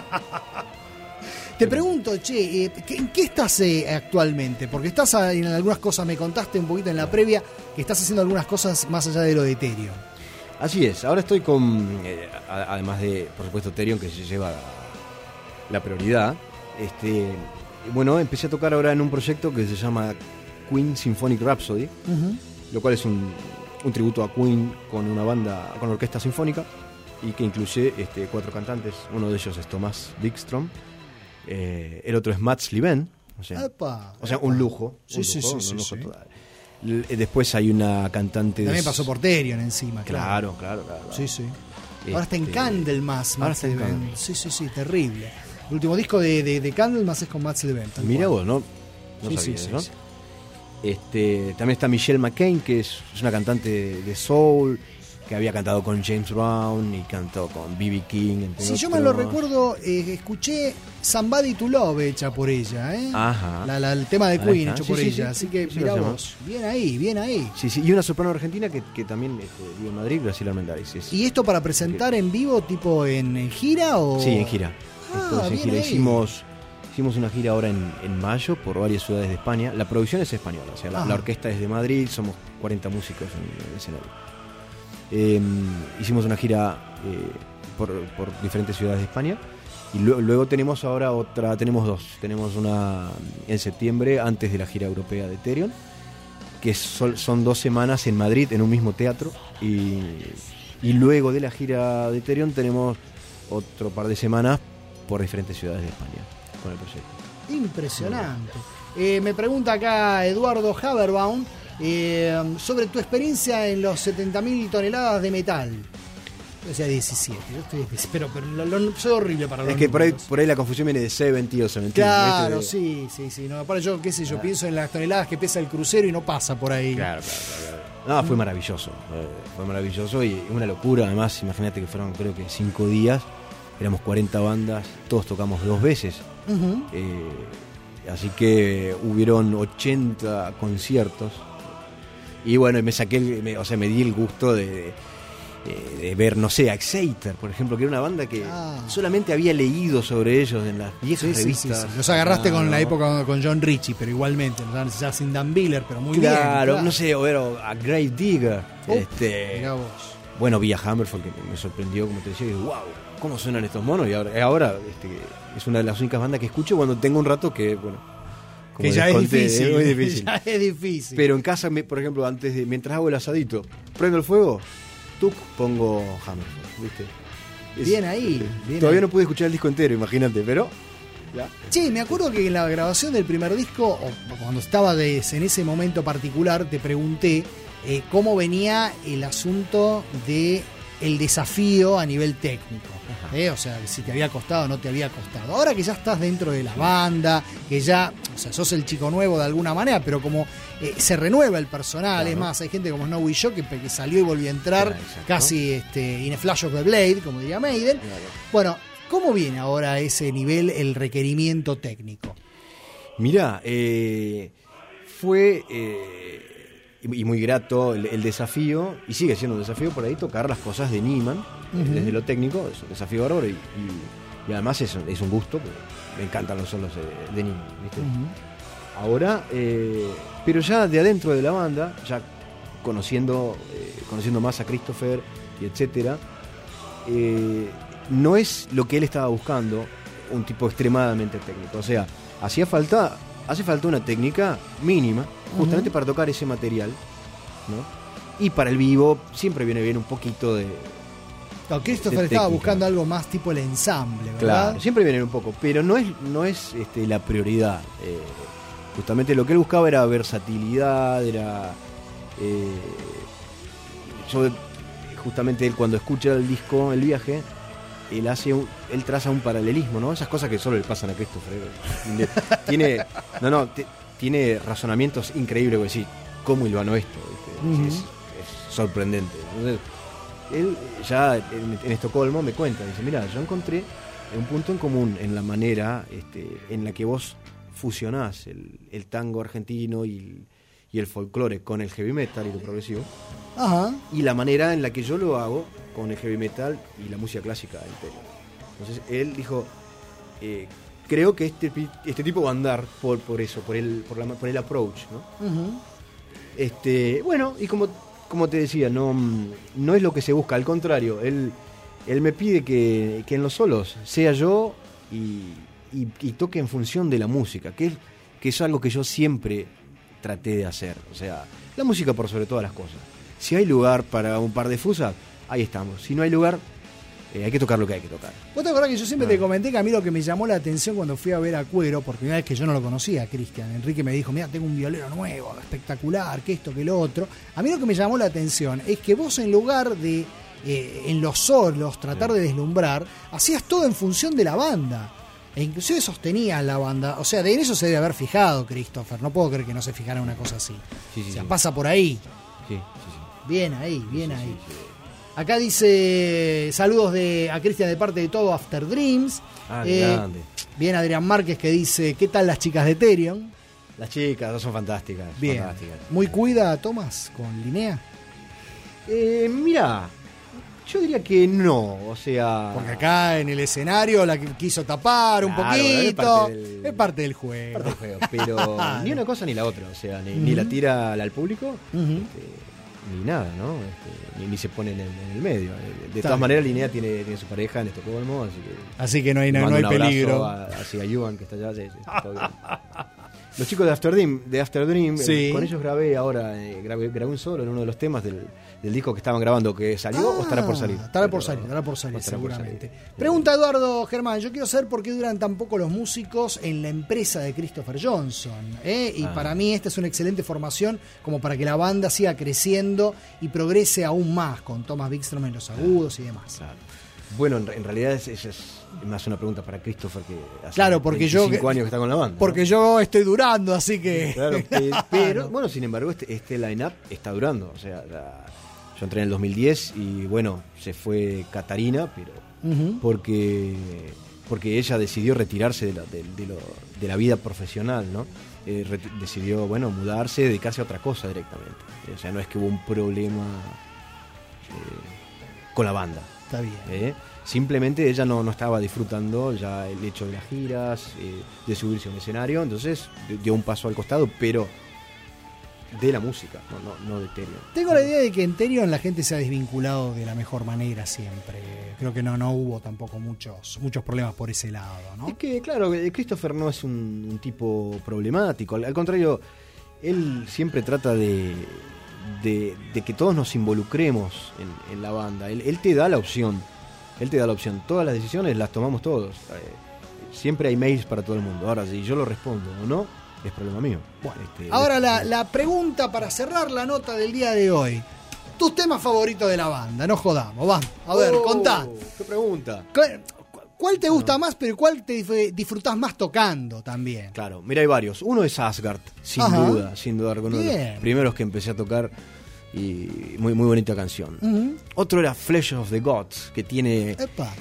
Te pregunto, che, ¿en qué estás actualmente? Porque estás en algunas cosas, me contaste un poquito en la previa, que estás haciendo algunas cosas más allá de lo de Therion. Así es, ahora estoy con, además de, por supuesto, Therion, que se lleva la prioridad, bueno, empecé a tocar ahora en un proyecto que se llama Queen Symphonic Rhapsody, lo cual es un tributo a Queen con una banda, con orquesta sinfónica, y que incluye 4 cantantes. Uno de ellos es Thomas Wikström, el otro es Mats Liven, o sea, un lujo. Sí. Total. Después hay una cantante... También pasó por Therion encima. Claro. Sí. Ahora está en Candlemas. Ahora está en Candlemas. Sí, terrible. El último disco de Candlemas es con Mats Liven. Mira vos, ¿no? Sí, ¿no? También está Michelle McCain, que es una cantante de soul, que había cantado con James Brown y cantó con B.B. King. Si yo me lo recuerdo, escuché Somebody to Love hecha por ella, ¿eh? Ajá. El tema de Queen hecho por ella. Así que, sí, mirá vos, bien ahí. Sí, y una soprano argentina que también vive en Madrid, Graciela Armendáriz. ¿Y esto para presentar en vivo, tipo en gira o...? Sí, en gira. En gira. Hicimos Hicimos una gira ahora en mayo por varias ciudades de España. La producción es española, o sea, la orquesta es de Madrid, somos 40 músicos en el escenario. Hicimos una gira por diferentes ciudades de España. Y luego tenemos ahora tenemos dos. Tenemos una en septiembre, antes de la gira europea de Therion, que son 2 semanas en Madrid, en un mismo teatro. Y luego de la gira de Therion tenemos otro par de semanas por diferentes ciudades de España con el proyecto. Impresionante. Me pregunta acá Eduardo Haberbaum sobre tu experiencia en los 70.000 toneladas de metal. O sea, 17. Yo estoy, pero soy horrible para los Es que números. por ahí la confusión viene de 70 o 70. Claro, sí. No, para yo, qué sé yo, pienso en las toneladas que pesa el crucero y no pasa por ahí. Claro. No, fue maravilloso. Fue maravilloso y una locura. Además, imagínate que fueron, creo que 5 días. Éramos 40 bandas, todos tocamos 2 veces. Uh-huh. Así que hubieron 80 conciertos. Y bueno, me di el gusto de ver, no sé, a Exciter, por ejemplo, que era una banda que solamente había leído sobre ellos en las viejas revistas. Sí. Los agarraste con la época con John Ritchie, pero igualmente, ya sin Dan Biller, pero muy bien. Claro, no sé, o a Grave Digger. Mirá vos. Bueno, vi a Hammerfall, que me sorprendió, como te decía, y digo, wow, ¿cómo suenan estos monos? Y ahora es una de las únicas bandas que escucho cuando tengo un rato que, bueno, que ya es difícil. Es muy difícil. Ya es difícil. Pero en casa, por ejemplo, mientras hago el asadito, prendo el fuego, pongo Hammerfall, ¿viste? Bien ahí. Todavía no pude escuchar el disco entero, imagínate, pero... ¿ya? Sí, me acuerdo que en la grabación del primer disco, o cuando estaba en ese momento particular, te pregunté cómo venía el asunto de el desafío a nivel técnico. O sea, si te había costado o no te había costado. Ahora que ya estás dentro de la banda, que ya, o sea, sos el chico nuevo de alguna manera, pero como se renueva el personal, claro. Es más, hay gente como Snowy Joe que salió y volvió a entrar casi in a flash of the blade, como diría Maiden. Claro. Bueno, ¿cómo viene ahora a ese nivel el requerimiento técnico? Mirá, fue... y muy grato el desafío, y sigue siendo un desafío por ahí tocar las cosas de Nyman, desde lo técnico, es un desafío bárbaro y además es un gusto, me encantan los solos de Nyman, ¿viste? Ahora, pero ya de adentro de la banda, ya conociendo más a Christopher y etcétera, no es lo que él estaba buscando, un tipo extremadamente técnico, o sea, hace falta una técnica mínima justamente para tocar ese material, ¿no? Y para el vivo siempre viene bien un poquito de... No, Christopher estaba buscando algo más tipo el ensamble, ¿verdad? Claro, siempre viene un poco, pero no es la prioridad. Justamente lo que él buscaba era versatilidad, era... justamente él cuando escucha el disco, El Viaje, él traza un paralelismo, ¿no? Esas cosas que solo le pasan a Christopher. Tiene razonamientos increíbles, como decir, ¿cómo hilvanó esto? Es sorprendente. Entonces, él ya en Estocolmo me cuenta, dice, mira, yo encontré un punto en común en la manera en la que vos fusionás el tango argentino y el folclore con el heavy metal y lo progresivo. Ajá. Y la manera en la que yo lo hago con el heavy metal y la música clásica entera. Entonces él dijo, creo que este tipo va a andar por eso, por el approach, ¿no? Bueno, y como te decía, no es lo que se busca, al contrario, él me pide que en los solos sea yo y toque en función de la música, que es algo que yo siempre traté de hacer, o sea, la música por sobre todas las cosas. Si hay lugar para un par de fusas, ahí estamos. Si no hay lugar, hay que tocar lo que hay que tocar. ¿Vos te acordás que yo siempre te comenté que a mí lo que me llamó la atención cuando fui a ver a Cuero, por primera vez que yo no lo conocía, Cristian? Enrique me dijo, mira, tengo un violero nuevo, espectacular, que esto, que lo otro. A mí lo que me llamó la atención es que vos, en lugar de en los solos tratar de deslumbrar, hacías todo en función de la banda. E inclusive sostenías la banda. O sea, en eso se debe haber fijado Christopher. No puedo creer que no se fijara en una cosa así. Sí, o sea, pasa por ahí. Sí. Bien ahí. Sí. Acá dice saludos a Cristian de parte de todo After Dreams. Grande. Bien, Adrián Márquez, que dice, ¿qué tal las chicas de Therion? Las chicas son fantásticas. Bien. Fantásticas. ¿Muy cuida Tomás con Linnea? Mirá, Yo diría que no, o sea... Porque acá en el escenario la que quiso tapar un Claro, poquito. es parte del juego. Pero ni una cosa ni la otra, o sea, ni la tira al público, ni nada, ¿no? Ni se pone en el medio. De todas maneras, Linnea tiene su pareja en Estocolmo, así que no hay le mando un abrazo peligro. Así a Yuan, que está allá, sí, todo bien. Los chicos de After Dream, Sí. con ellos grabé ahora, grabé un solo en uno de los temas del disco que estaban grabando, que salió o estará por salir. Estará por salir, seguramente. Pregunta Eduardo Germán, yo quiero saber por qué duran tan poco los músicos en la empresa de Christopher Johnson. Y para mí esta es una excelente formación como para que la banda siga creciendo y progrese aún más con Thomas Wikström en los agudos y demás. Claro. Bueno, en realidad esa es más una pregunta para Christopher, que hace Claro, porque 25 años que está con la banda. Porque yo estoy durando, así que... Claro, pero bueno, sin embargo, este line-up está durando. O sea, yo entré en el 2010 y bueno, se fue Catarina, pero porque ella decidió retirarse de la vida profesional, ¿no? Decidió, bueno, mudarse, dedicarse a otra cosa directamente. O sea, no es que hubo un problema con la banda. Está bien. Simplemente ella no estaba disfrutando ya el hecho de las giras, de subirse a un escenario, entonces dio un paso al costado, pero de la música, no de Therion. Tengo la idea de que en Therion la gente se ha desvinculado de la mejor manera siempre. Creo que no hubo tampoco muchos problemas por ese lado, ¿no? Es que, claro, Christopher no es un tipo problemático, al contrario, él siempre trata de que todos nos involucremos en la banda. Él te da la opción. Todas las decisiones las tomamos todos. Siempre hay mails para todo el mundo. Ahora, si yo lo respondo o no, es problema mío. Bueno, ahora la pregunta para cerrar la nota del día de hoy. Tus temas favoritos de la banda, no jodamos. Vamos, a ver, contá. ¿Qué pregunta? ¿Cuál te gusta más, pero cuál te disfrutás más tocando también? Claro, mira, hay varios. Uno es Asgard, sin duda, uno de los primeros que empecé a tocar y muy bonita canción. Otro era Flesh of the Gods, que tiene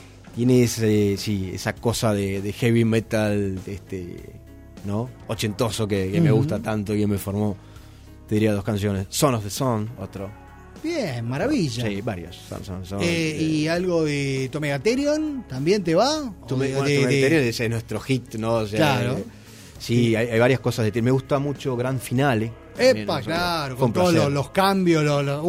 esa cosa de heavy metal, ¿no? Ochentoso que me gusta tanto y que me formó. Te diría dos canciones. Son of the Sun, otro. Bien, maravilla. Sí, varias. ¿Y algo de Tomega Therion también te va? Tomega Therion es nuestro hit, ¿no? O sea, claro. Sí, hay varias cosas de Therion. Me gusta mucho Gran Finale. También, claro, con todos los cambios.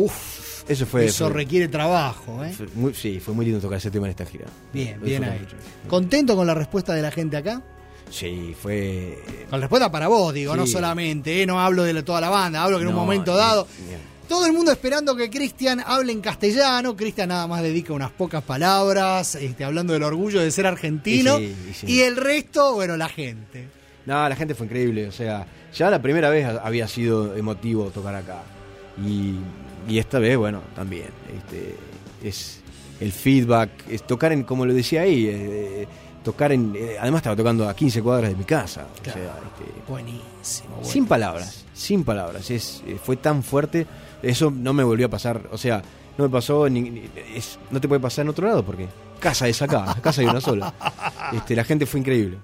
Eso requiere trabajo, ¿eh? Fue muy lindo tocar ese tema en esta gira. Bien ahí. Mucho. ¿Contento con la respuesta de la gente acá? Sí, fue... Con la respuesta para vos, digo, sí. No solamente, no hablo de toda la banda, hablo que en un momento dado... Todo el mundo esperando que Cristian hable en castellano. Cristian nada más dedica unas pocas palabras, hablando del orgullo de ser argentino. Y el resto, bueno, la gente. No, la gente fue increíble. O sea, ya la primera vez había sido emotivo tocar acá. Y esta vez, bueno, también. Es el feedback, es tocar en, como lo decía ahí, además estaba tocando a 15 cuadras de mi casa. Claro, o sea, buenísimo. Sin palabras. Fue tan fuerte. Eso no me volvió a pasar, o sea, no me pasó, no te puede pasar en otro lado porque casa es acá, casa hay una sola. La gente fue increíble.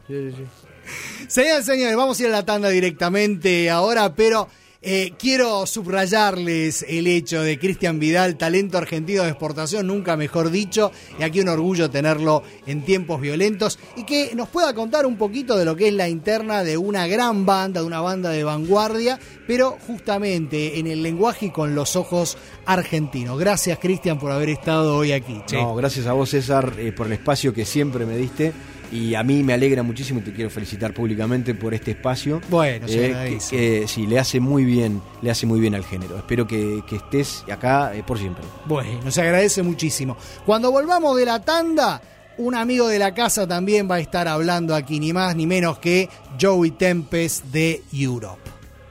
Señores, vamos a ir a la tanda directamente ahora, pero quiero subrayarles el hecho de Cristian Vidal, talento argentino de exportación, nunca mejor dicho, y aquí un orgullo tenerlo en tiempos violentos, y que nos pueda contar un poquito de lo que es la interna de una gran banda, de una banda de vanguardia, pero justamente en el lenguaje y con los ojos argentinos. Gracias, Cristian, por haber estado hoy aquí. No, gracias a vos, César, por el espacio que siempre me diste. Y a mí me alegra muchísimo y te quiero felicitar públicamente por este espacio. Bueno, que sí, le hace muy bien al género. Espero que estés acá por siempre. Bueno, se agradece muchísimo. Cuando volvamos de la tanda, un amigo de la casa también va a estar hablando aquí, ni más ni menos que Joey Tempest de Europe.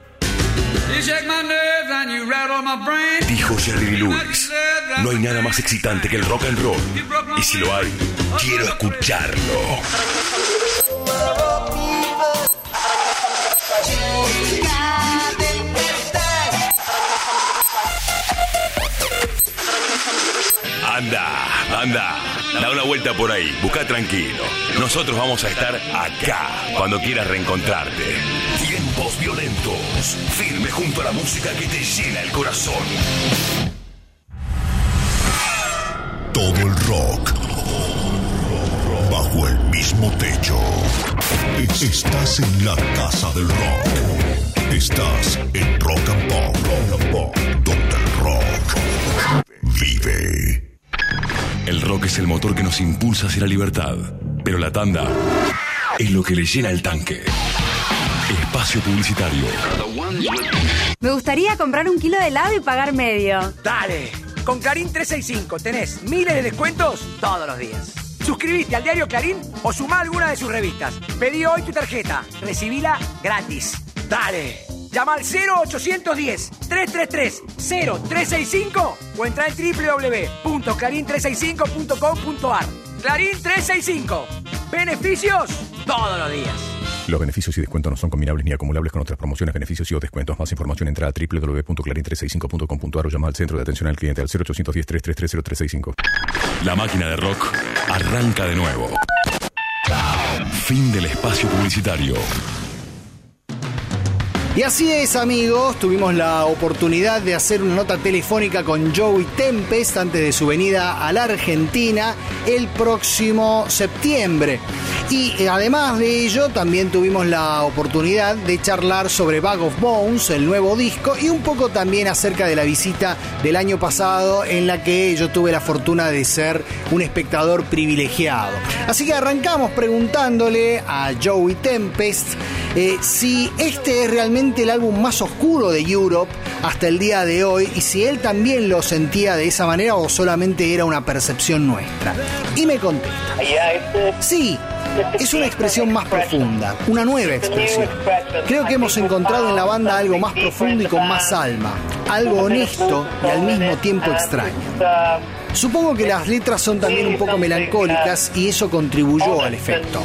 Dijo Jerry Lewis, no hay nada más excitante que el rock and roll. Y si lo hay, quiero escucharlo. Anda, da una vuelta por ahí, busca tranquilo. Nosotros vamos a estar acá cuando quieras reencontrarte. Tiempos violentos, firme junto a la música que te llena el corazón. todo el rock bajo el mismo techo. Estás en la casa del rock. Estás en Rock and Pop, donde el rock vive. El rock es el motor que nos impulsa hacia la libertad, pero la tanda es lo que le llena el tanque. Espacio publicitario. Me gustaría comprar 1 kilo de helado y pagar medio. ¡Dale! Con Clarín 365 tenés miles de descuentos todos los días. Suscribite al diario Clarín o sumá alguna de sus revistas. Pedí hoy tu tarjeta. Recibila gratis. ¡Dale! Llama al 0810-333-0365 o entra en www.clarin365.com.ar. Clarín 365. Beneficios todos los días. Los beneficios y descuentos no son combinables ni acumulables con otras promociones, beneficios y o descuentos. Más información entra a www.clarin365.com.ar o llama al centro de atención al cliente al 0810-333-0365. La máquina de rock arranca de nuevo. Fin del espacio publicitario. Y así es, amigos, tuvimos la oportunidad de hacer una nota telefónica con Joey Tempest antes de su venida a la Argentina el próximo septiembre. Y además de ello, también tuvimos la oportunidad de charlar sobre Bag of Bones, el nuevo disco, y un poco también acerca de la visita del año pasado en la que yo tuve la fortuna de ser un espectador privilegiado. Así que arrancamos preguntándole a Joey Tempest si este es realmente el álbum más oscuro de Europe hasta el día de hoy y si él también lo sentía de esa manera o solamente era una percepción nuestra. Y me contesta: sí, es una expresión más profunda, una nueva expresión. Creo que hemos encontrado en la banda algo más profundo y con más alma, algo honesto y al mismo tiempo extraño. Supongo que las letras son también un poco melancólicas y eso contribuyó al efecto.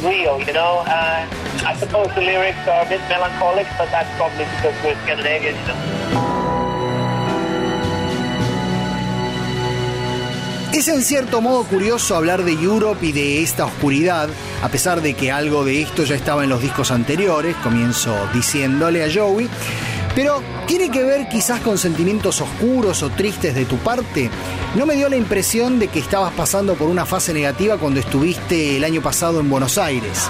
Es en cierto modo curioso hablar de Europe y de esta oscuridad, a pesar de que algo de esto ya estaba en los discos anteriores, comienzo diciéndole a Joey, pero ¿tiene que ver quizás con sentimientos oscuros o tristes de tu parte? ¿No me dio la impresión de que estabas pasando por una fase negativa cuando estuviste el año pasado en Buenos Aires?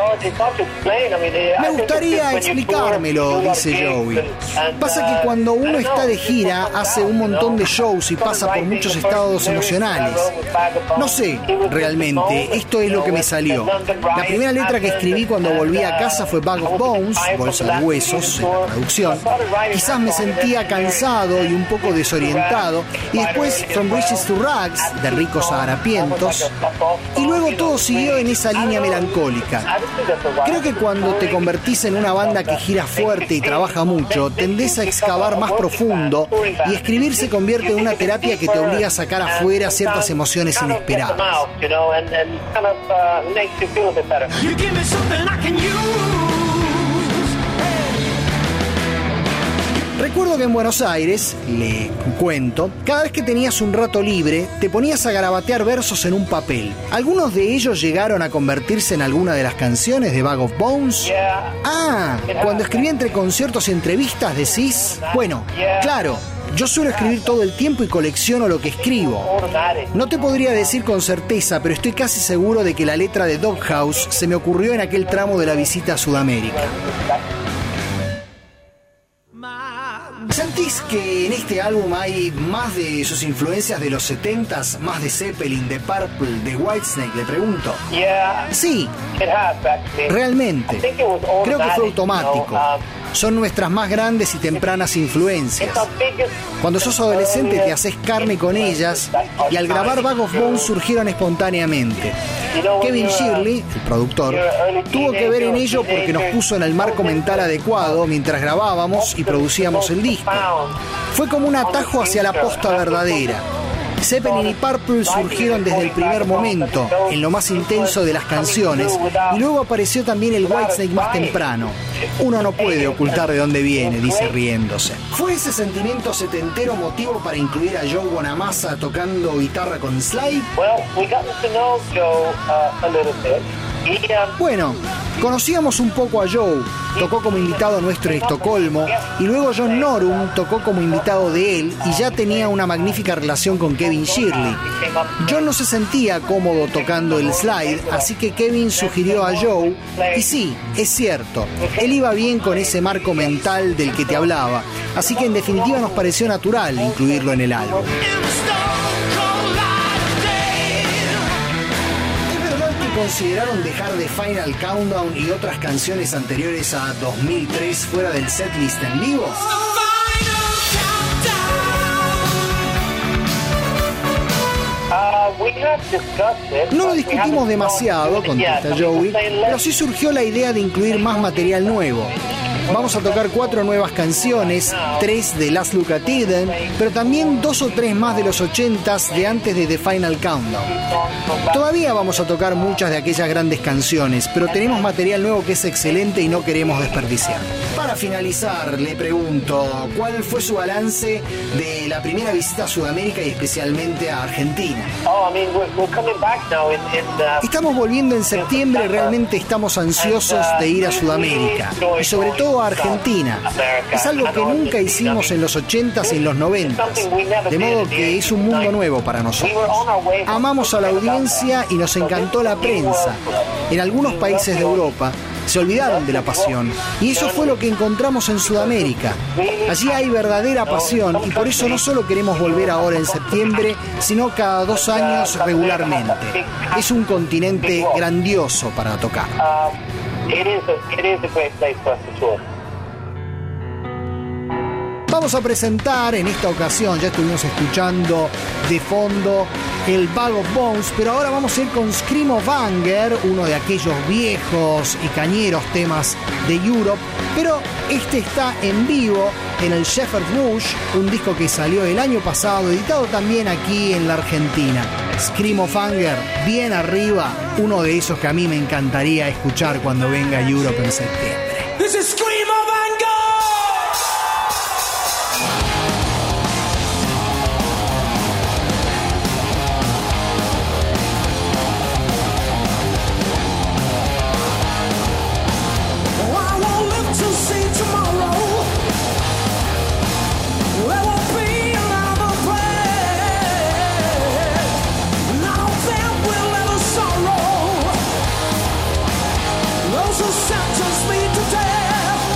Me gustaría explicármelo, dice Joey. Pasa que cuando uno está de gira, hace un montón de shows y pasa por muchos estados emocionales. No sé, realmente, esto es lo que me salió. La primera letra que escribí cuando volví a casa fue Bag of Bones, bolsa de huesos, en la traducción. Quizás me sentía cansado y un poco desorientado, y después From Riches to Rags, de ricos a harapientos, y luego todo siguió en esa línea melancólica. Creo que cuando te convertís en una banda que gira fuerte y trabaja mucho, tendés a excavar más profundo y escribir se convierte en una terapia que te obliga a sacar afuera ciertas emociones inesperadas. Recuerdo que en Buenos Aires, le cuento, cada vez que tenías un rato libre, te ponías a garabatear versos en un papel. ¿Algunos de ellos llegaron a convertirse en alguna de las canciones de Bag of Bones? Ah, cuando escribí entre conciertos y entrevistas decís, bueno, claro, yo suelo escribir todo el tiempo y colecciono lo que escribo. No te podría decir con certeza, pero estoy casi seguro de que la letra de Doghouse se me ocurrió en aquel tramo de la visita a Sudamérica. ¿Sentís que en este álbum hay más de sus influencias de los 70s, más de Zeppelin, de Purple, de Whitesnake? Le pregunto. Sí, realmente. Creo que fue automático. Son nuestras más grandes y tempranas influencias. Cuando sos adolescente te haces carne con ellas y al grabar Bag of Bones surgieron espontáneamente. Kevin Shirley, el productor, tuvo que ver en ello porque nos puso en el marco mental adecuado mientras grabábamos y producíamos el disco. Fue como un atajo hacia la posta verdadera. Zeppelin y Purple surgieron desde el primer momento, en lo más intenso de las canciones, y luego apareció también el Whitesnake más temprano. Uno no puede ocultar de dónde viene, dice riéndose. ¿Fue ese sentimiento setentero motivo para incluir a Joe Bonamassa tocando guitarra con Sly? Bueno, Conocíamos un poco a Joe, tocó como invitado nuestro en Estocolmo, y luego John Norum tocó como invitado de él y ya tenía una magnífica relación con Kevin Shirley. John no se sentía cómodo tocando el slide, así que Kevin sugirió a Joe, y sí, es cierto, él iba bien con ese marco mental del que te hablaba, así que en definitiva nos pareció natural incluirlo en el álbum. ¿Consideraron dejar The Final Countdown y otras canciones anteriores a 2003 fuera del setlist en vivo? No lo discutimos demasiado, contesta Joey, pero sí surgió la idea de incluir más material nuevo. Vamos a tocar 4 nuevas canciones, 3 de Last Look at Eden, pero también 2 o 3 más de los 80s de antes de The Final Countdown. Todavía vamos a tocar muchas de aquellas grandes canciones, pero tenemos material nuevo que es excelente y no queremos desperdiciar. Para finalizar, le pregunto, ¿cuál fue su balance de la primera visita a Sudamérica y especialmente a Argentina? Estamos volviendo en septiembre, realmente estamos ansiosos de ir a Sudamérica y sobre todo a Argentina. Es algo que nunca hicimos en los 80s y en los 90s, de modo que es un mundo nuevo para nosotros. Amamos a la audiencia y nos encantó la prensa. En algunos países de Europa se olvidaron de la pasión y eso fue lo que encontramos en Sudamérica. Allí hay verdadera pasión y por eso no solo queremos volver ahora en septiembre, sino cada 2 años regularmente. Es un continente grandioso para tocar. Vamos a presentar en esta ocasión, ya estuvimos escuchando de fondo el Bag of Bones, pero ahora vamos a ir con Scream of Anger, uno de aquellos viejos y cañeros temas de Europe, pero este está en vivo en el Shepherd's Bush, un disco que salió el año pasado, editado también aquí en la Argentina. Scream of Anger, bien arriba, uno de esos que a mí me encantaría escuchar cuando venga Europe en septiembre. This is Scream of Anger! Those who sentence me to death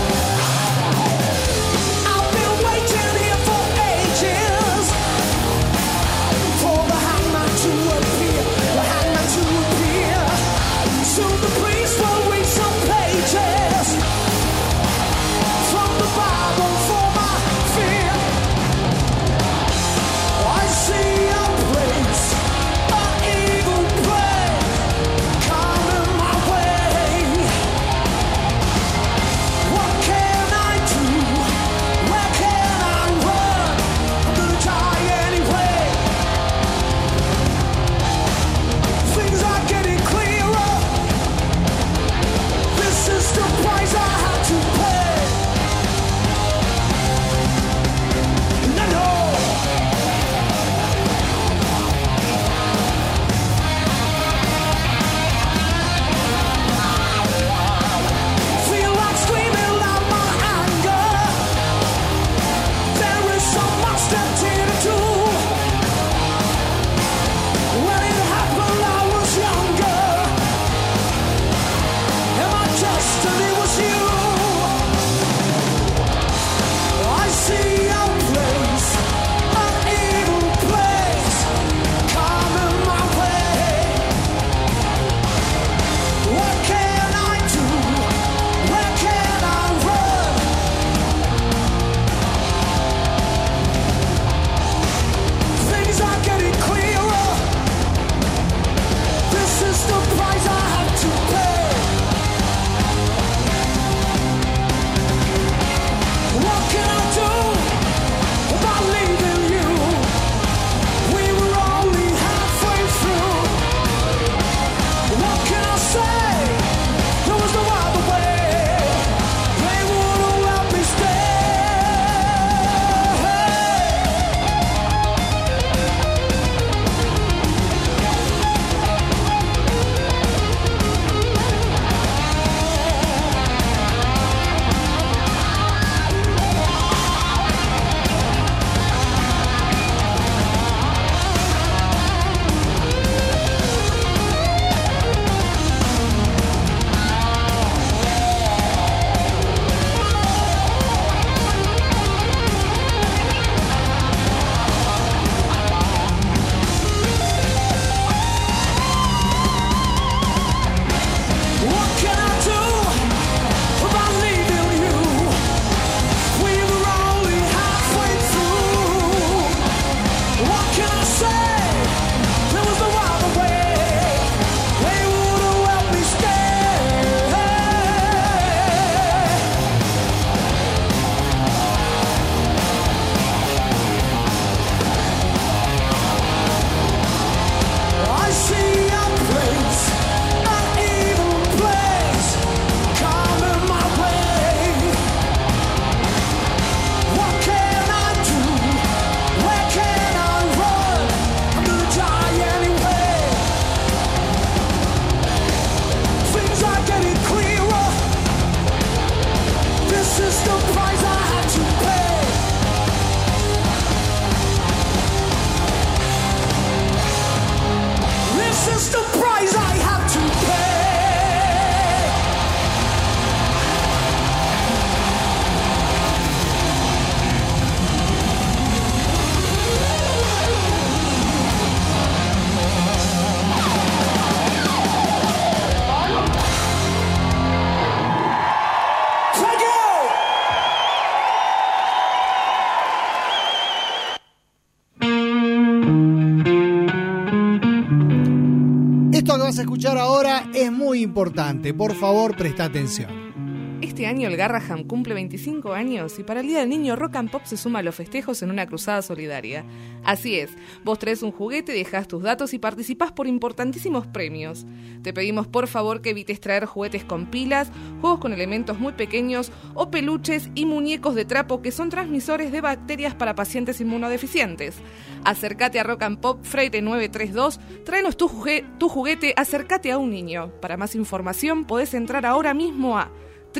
vas a escuchar ahora es muy importante. Por favor, presta atención. Este año el Garraham cumple 25 años y para el Día del Niño Rock and Pop se suma a los festejos en una cruzada solidaria. Así es, vos traes un juguete, dejás tus datos y participás por importantísimos premios. Te pedimos por favor que evites traer juguetes con pilas, juegos con elementos muy pequeños o peluches y muñecos de trapo que son transmisores de bacterias para pacientes inmunodeficientes. Acércate a Rock and Pop Freire 932, tráenos tu juguete, acércate a un niño. Para más información podés entrar ahora mismo a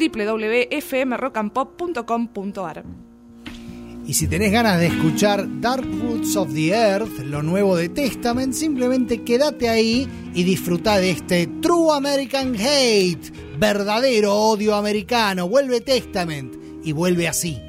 www.fmrockandpop.com.ar. Y si tenés ganas de escuchar Dark Roots of the Earth, lo nuevo de Testament, simplemente quédate ahí y disfruta de este True American Hate, verdadero odio americano. Vuelve Testament y vuelve así.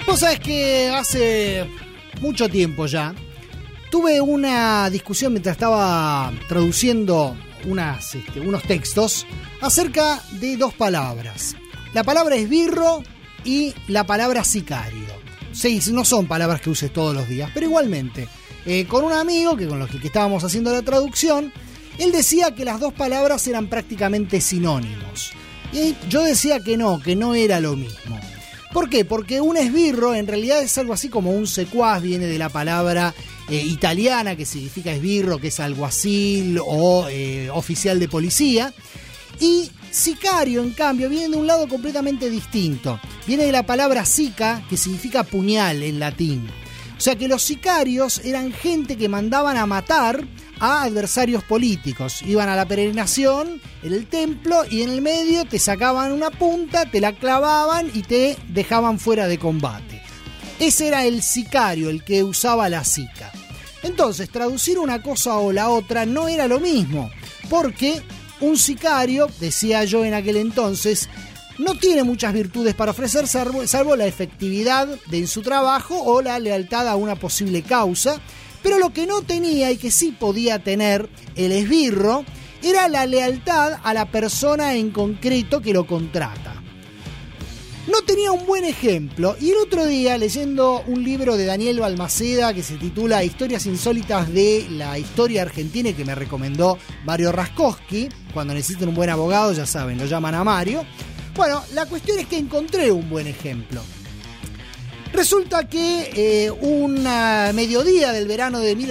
Vos sabés que hace mucho tiempo ya tuve una discusión mientras estaba traduciendo unos textos acerca de dos palabras. La palabra esbirro y la palabra sicario. Sí, no son palabras que uses todos los días, pero igualmente, con un amigo con los que estábamos haciendo la traducción, él decía que las dos palabras eran prácticamente sinónimos. Y yo decía que no era lo mismo. ¿Por qué? Porque un esbirro en realidad es algo así como un secuaz, viene de la palabra italiana que significa esbirro, que es alguacil o oficial de policía. Y sicario, en cambio, viene de un lado completamente distinto. Viene de la palabra sica, que significa puñal en latín. O sea que los sicarios eran gente que mandaban a matar a adversarios políticos. Iban a la peregrinación en el templo y en el medio te sacaban una punta, te la clavaban y te dejaban fuera de combate. Ese era el sicario, el que usaba la sica. Entonces, traducir una cosa o la otra no era lo mismo, porque un sicario, decía yo en aquel entonces, no tiene muchas virtudes para ofrecer salvo la efectividad en su trabajo o la lealtad a una posible causa. Pero lo que no tenía y que sí podía tener el esbirro era la lealtad a la persona en concreto que lo contrata. No tenía un buen ejemplo, y el otro día, leyendo un libro de Daniel Balmaceda que se titula Historias insólitas de la historia argentina y que me recomendó Mario Raskowski, cuando necesiten un buen abogado, ya saben, lo llaman a Mario. Bueno, la cuestión es que encontré un buen ejemplo. Resulta que un mediodía del verano de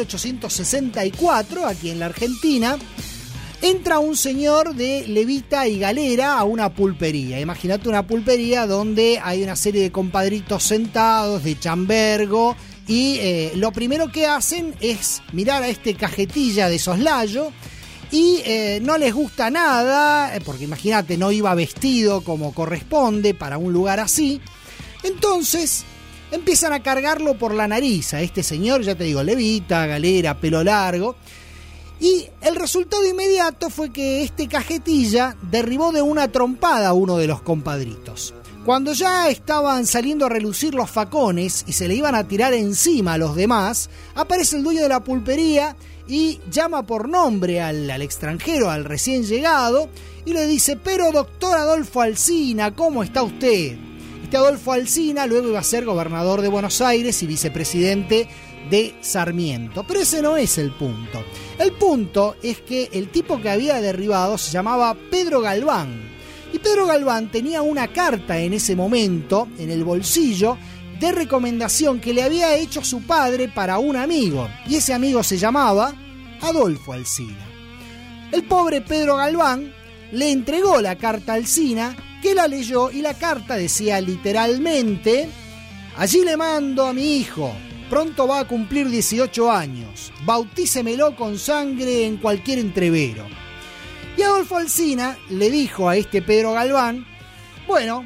1864, aquí en la Argentina, entra un señor de levita y galera a una pulpería. Imagínate una pulpería donde hay una serie de compadritos sentados, de chambergo, y lo primero que hacen es mirar a este cajetilla de soslayo y no les gusta nada, porque imagínate, no iba vestido como corresponde para un lugar así. Entonces empiezan a cargarlo por la nariz a este señor, ya te digo, levita, galera, pelo largo. Y el resultado inmediato fue que este cajetilla derribó de una trompada a uno de los compadritos. Cuando ya estaban saliendo a relucir los facones y se le iban a tirar encima a los demás, aparece el dueño de la pulpería y llama por nombre al extranjero, al recién llegado, y le dice: pero doctor Adolfo Alsina, ¿cómo está usted? Este Adolfo Alsina luego iba a ser gobernador de Buenos Aires y vicepresidente de Sarmiento. Pero ese no es el punto. El punto es que el tipo que había derribado se llamaba Pedro Galván. Y Pedro Galván tenía una carta en ese momento en el bolsillo de recomendación que le había hecho su padre para un amigo. Y ese amigo se llamaba Adolfo Alsina. El pobre Pedro Galván le entregó la carta a Alsina, que la leyó, y la carta decía literalmente: allí le mando a mi hijo, pronto va a cumplir 18 años, bautícemelo con sangre en cualquier entrevero. Y Adolfo Alsina le dijo a este Pedro Galván: bueno,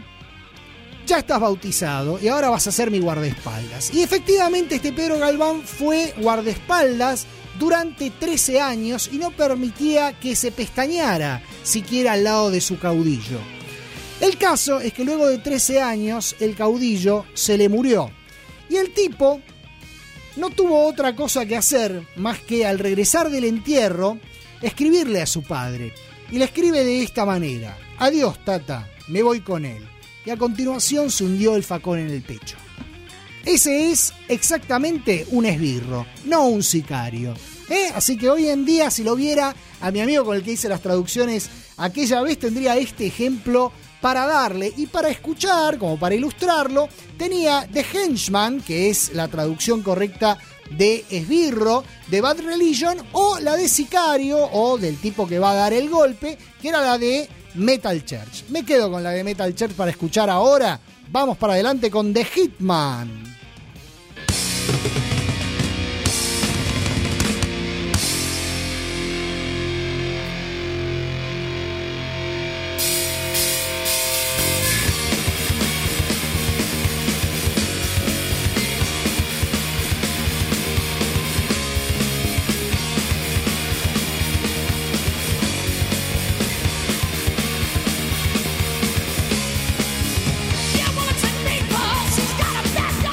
ya estás bautizado y ahora vas a ser mi guardaespaldas. Y efectivamente este Pedro Galván fue guardaespaldas durante 13 años y no permitía que se pestañeara siquiera al lado de su caudillo. El caso es que luego de 13 años el caudillo se le murió y el tipo no tuvo otra cosa que hacer más que, al regresar del entierro, escribirle a su padre. Y le escribe de esta manera: adiós, tata, me voy con él. Y a continuación se hundió el facón en el pecho. Ese es exactamente un esbirro, no un sicario. Así que hoy en día, si lo viera a mi amigo con el que hice las traducciones aquella vez, tendría este ejemplo para darle. Y para escuchar, como para ilustrarlo, tenía The Henchman, que es la traducción correcta de esbirro, de Bad Religion, o la de sicario, o del tipo que va a dar el golpe, que era la de Metal Church. Me quedo con la de Metal Church para escuchar ahora. Vamos para adelante con The Hitman. You wanna take me, 'cause she's got a best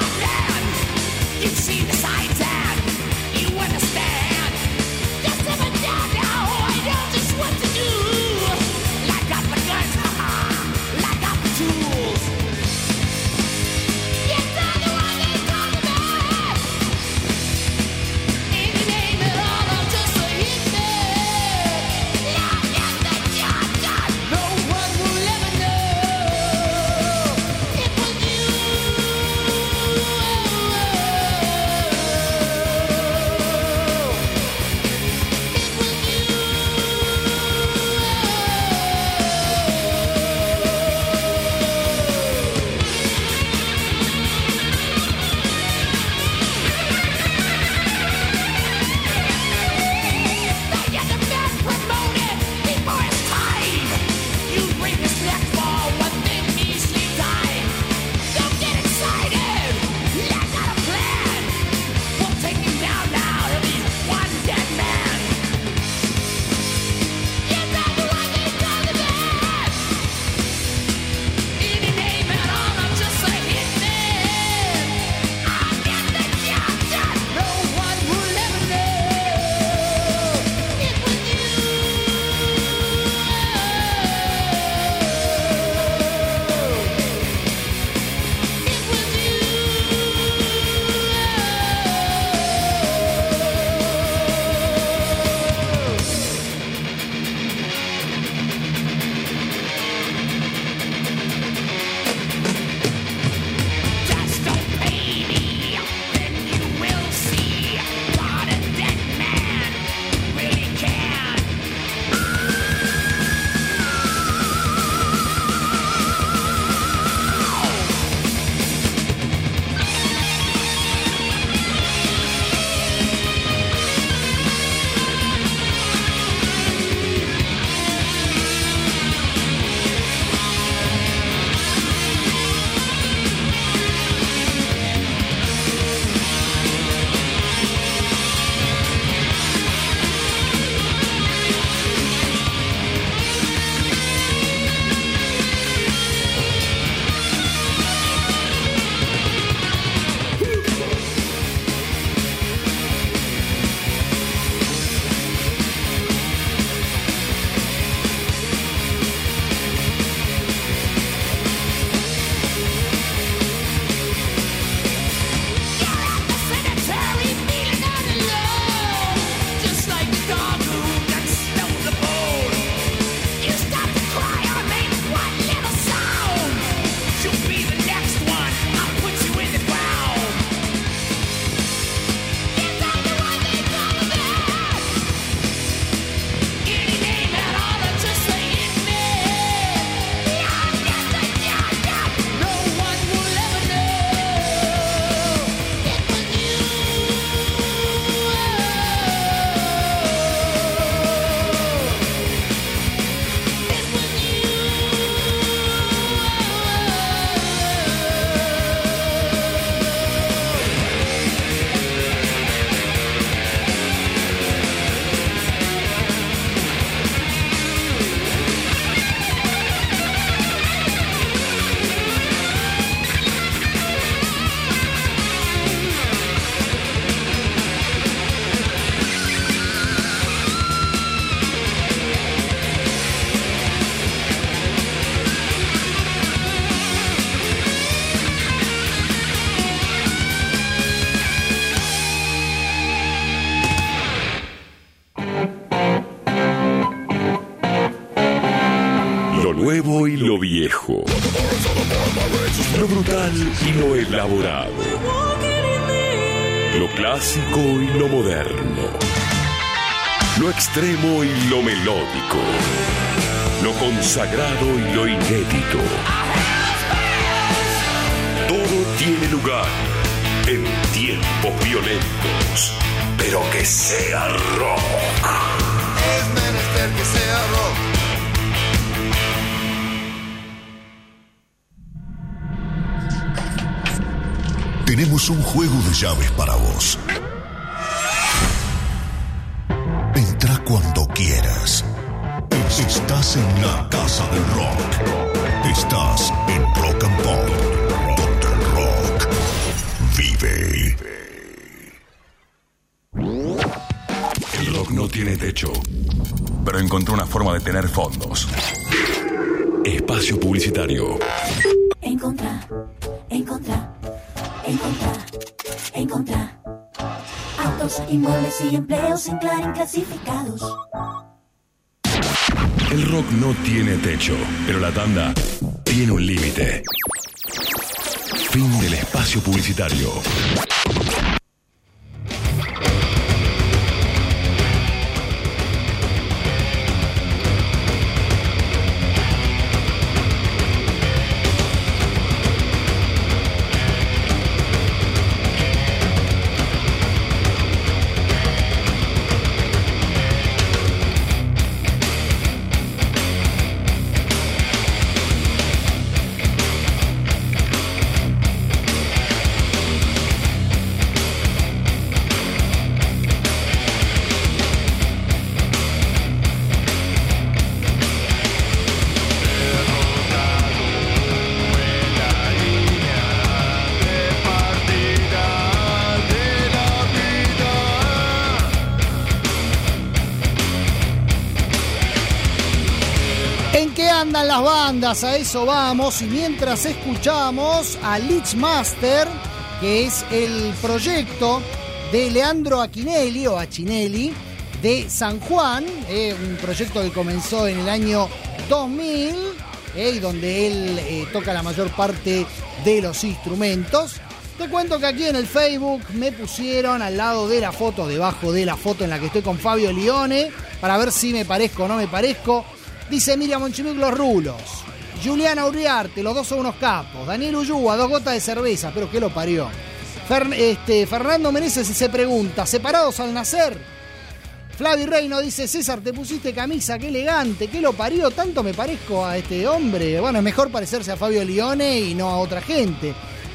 viejo. Lo brutal y lo elaborado. Lo clásico y lo moderno. Lo extremo y lo melódico. Lo consagrado y lo inédito. Todo tiene lugar en tiempos violentos, pero que sea rock. Es menester que sea rock. Tenemos un juego de llaves para vos. Entra cuando quieras. Estás en la casa del rock. Estás en Rock and Pop, donde el rock vive. El rock no tiene techo, pero encontró una forma de tener fondos. Espacio publicitario. Encontra. Autos, inmuebles y empleos en Clarín clasificados. El rock no tiene techo, pero la tanda tiene un límite. Fin del espacio publicitario. Andan las bandas, a eso vamos, y mientras escuchamos a Lichmaster, que es el proyecto de Leandro Achinelli o Achinelli de San Juan, un proyecto que comenzó en el año 2000 y donde él toca la mayor parte de los instrumentos. Te cuento que aquí en el Facebook me pusieron al lado de la foto, debajo de la foto en la que estoy con Fabio Lione, para ver si me parezco o no me parezco. Dice Miriam Monchimic, los rulos. Juliana Uriarte, los dos son unos capos. Daniel Ullúa, 2 gotas de cerveza, pero ¿qué lo parió? Fernando Meneses se pregunta, ¿separados al nacer? Flavio Reino dice, César, te pusiste camisa, qué elegante, ¿qué lo parió? Tanto me parezco a este hombre. Bueno, es mejor parecerse a Fabio Lione y no a otra gente.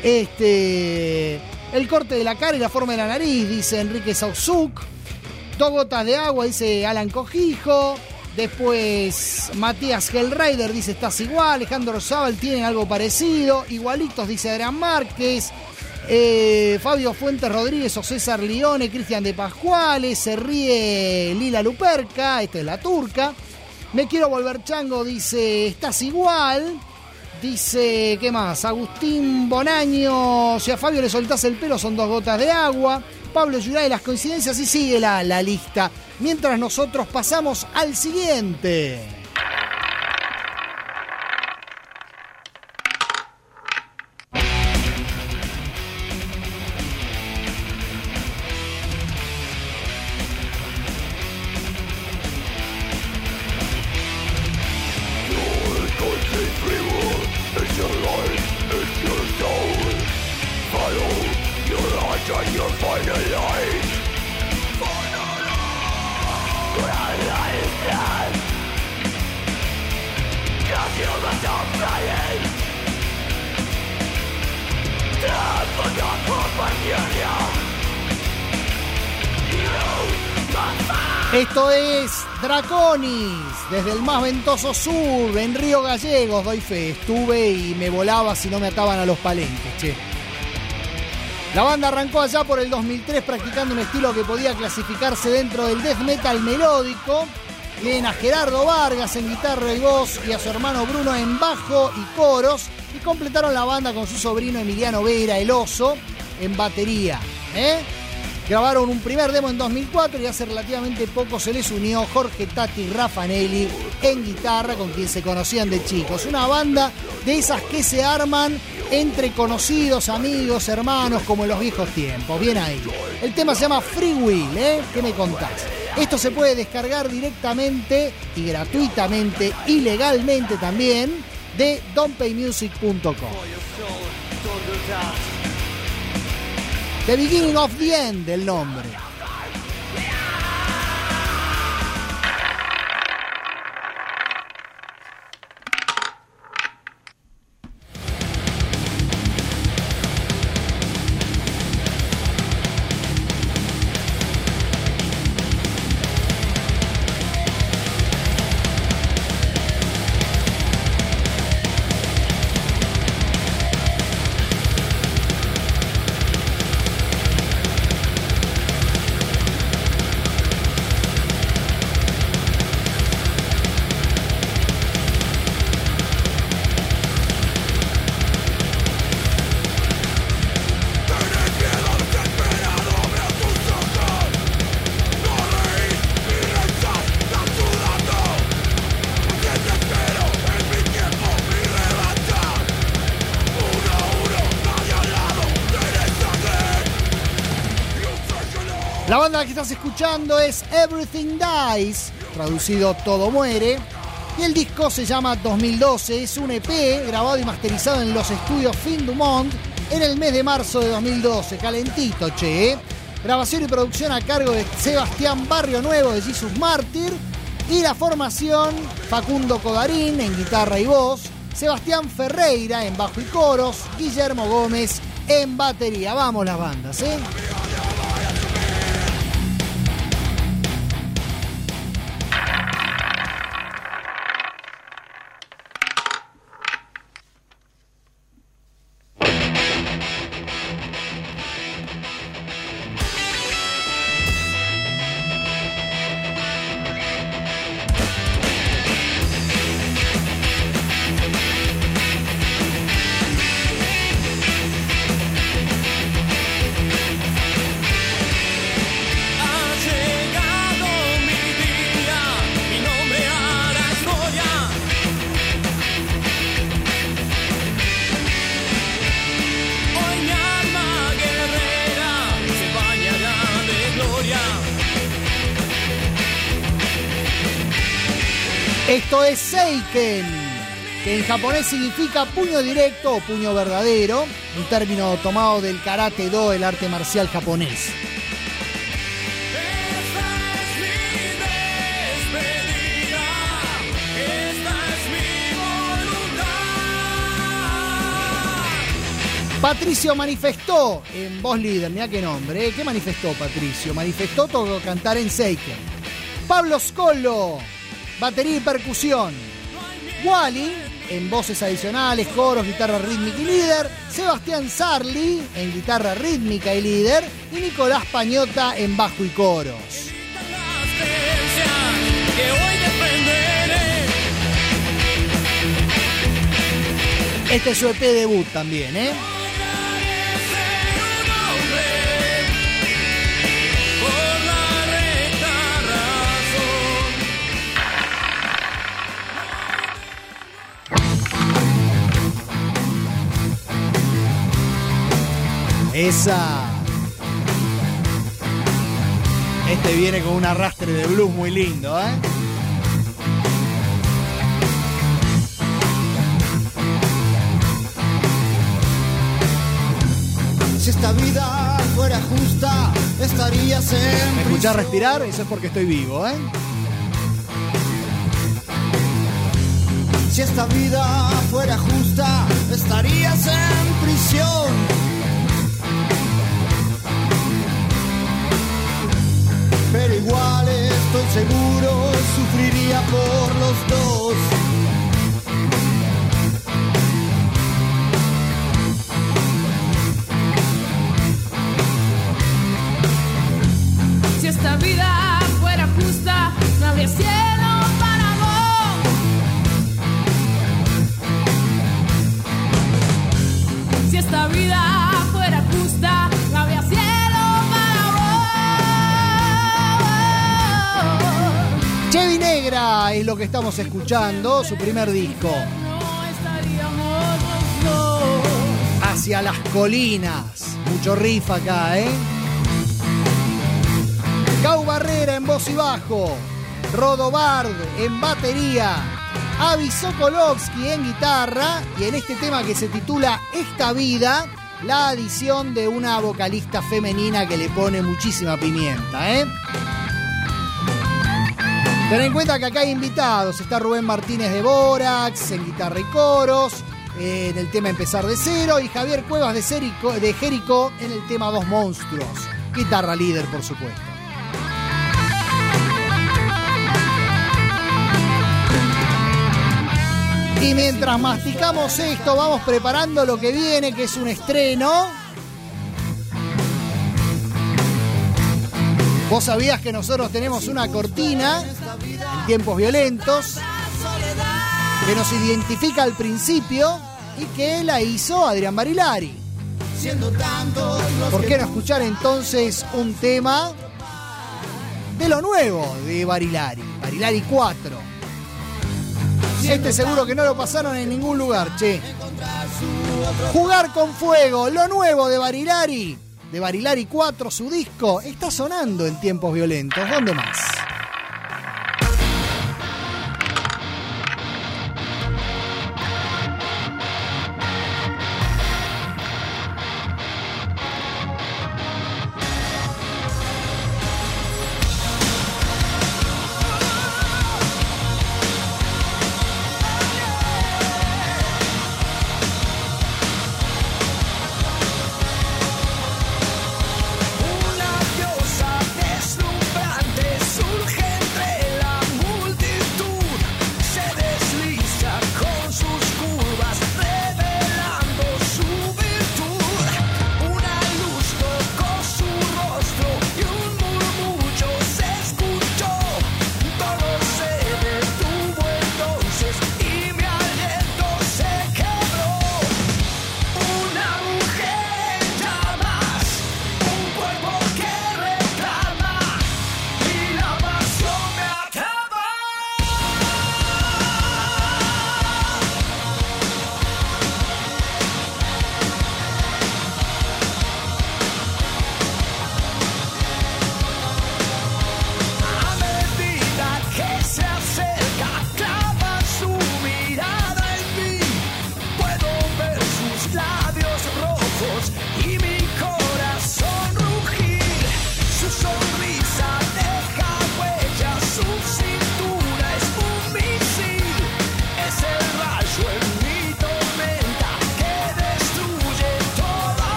El corte de la cara y la forma de la nariz, dice Enrique Sauzuk. 2 gotas de agua, dice Alan Cojijo. Después Matías Hellrider dice, estás igual. Alejandro Zabal, tienen algo parecido. Igualitos, dice Adrián Márquez. Fabio Fuentes Rodríguez o César Lione. Cristian de Pascuale. Se ríe Lila Luperca. Esta es la turca. Me quiero volver chango, dice, estás igual. Dice, ¿qué más? Agustín Bonaño. Si a Fabio le soltás el pelo son 2 gotas de agua. Pablo Yuray, las coincidencias, y sigue la lista. Mientras nosotros pasamos al siguiente. Esto es Draconis, desde el más ventoso sur, en Río Gallegos, doy fe. Estuve y me volaba si no me ataban a los palenques, che. La banda arrancó allá por el 2003 practicando un estilo que podía clasificarse dentro del death metal melódico. Tienen a Gerardo Vargas en guitarra y voz y a su hermano Bruno en bajo y coros. Y completaron la banda con su sobrino Emiliano Vera, el oso, en batería. Grabaron un primer demo en 2004 y hace relativamente poco se les unió Jorge Tati Raffanelli en guitarra, con quien se conocían de chicos. Una banda de esas que se arman entre conocidos, amigos, hermanos, como en los viejos tiempos. Bien ahí. El tema se llama Free Will, ¿eh? ¿Qué me contás? Esto se puede descargar directamente y gratuitamente y legalmente también de don'tpaymusic.com. The Beginning of the End, del nombre. La banda que estás escuchando es Everything Dies, traducido Todo Muere, y el disco se llama 2012, es un EP grabado y masterizado en los estudios Fin du Monde en el mes de marzo de 2012, calentito, che. Grabación y producción a cargo de Sebastián Barrio Nuevo de Jesus Mártir, y la formación Facundo Codarín en guitarra y voz, Sebastián Ferreira en bajo y coros, Guillermo Gómez en batería. Vamos las bandas, ¿eh? Esto es Seiken, que en japonés significa puño directo o puño verdadero, un término tomado del karate-do, el arte marcial japonés. Patricio manifestó en voz líder, mirá qué nombre, ¿eh? ¿Qué manifestó Patricio? Manifestó todo cantar en Seiken. Pablo Scolo, batería y percusión. Wally en voces adicionales, coros, guitarra rítmica y líder. Sebastián Sarli en guitarra rítmica y líder. Y Nicolás Pañota en bajo y coros. Este es su EP debut también, ¿eh? Esa. Este viene con un arrastre de blues muy lindo, ¿eh? Si esta vida fuera justa, estarías en... ¿Me escuchás respirar? Eso es porque estoy vivo, ¿eh? Si esta vida fuera justa, estarías en prisión. Pero igual estoy seguro, sufriría por los dos. Si esta vida fuera justa, no habría cielo para vos. Si esta vida fuera justa, no habría cielo para vos. Vida es lo que estamos escuchando, su primer disco. Hacia las colinas. Mucho riff acá, ¿eh? Gau Barrera en voz y bajo. Rodo Bard en batería. Avi Sokolovsky en guitarra. Y en este tema que se titula Esta Vida, la adición de una vocalista femenina que le pone muchísima pimienta, ¿eh? Ten en cuenta que acá hay invitados. Está Rubén Martínez de Borax en guitarra y coros, en el tema Empezar de Cero, y Javier Cuevas de Jerico en el tema Dos Monstruos. Guitarra líder, por supuesto. Y mientras masticamos esto, vamos preparando lo que viene, que es un estreno. ¿Vos sabías que nosotros tenemos una cortina en Tiempos Violentos que nos identifica al principio y que la hizo Adrián Barilari? ¿Por qué no escuchar entonces un tema de lo nuevo de Barilari? Barilari 4. Este seguro que no lo pasaron en ningún lugar, che. Jugar con Fuego, lo nuevo de Barilari. De Barilari 4, su disco, está sonando en Tiempos Violentos. ¿Dónde más?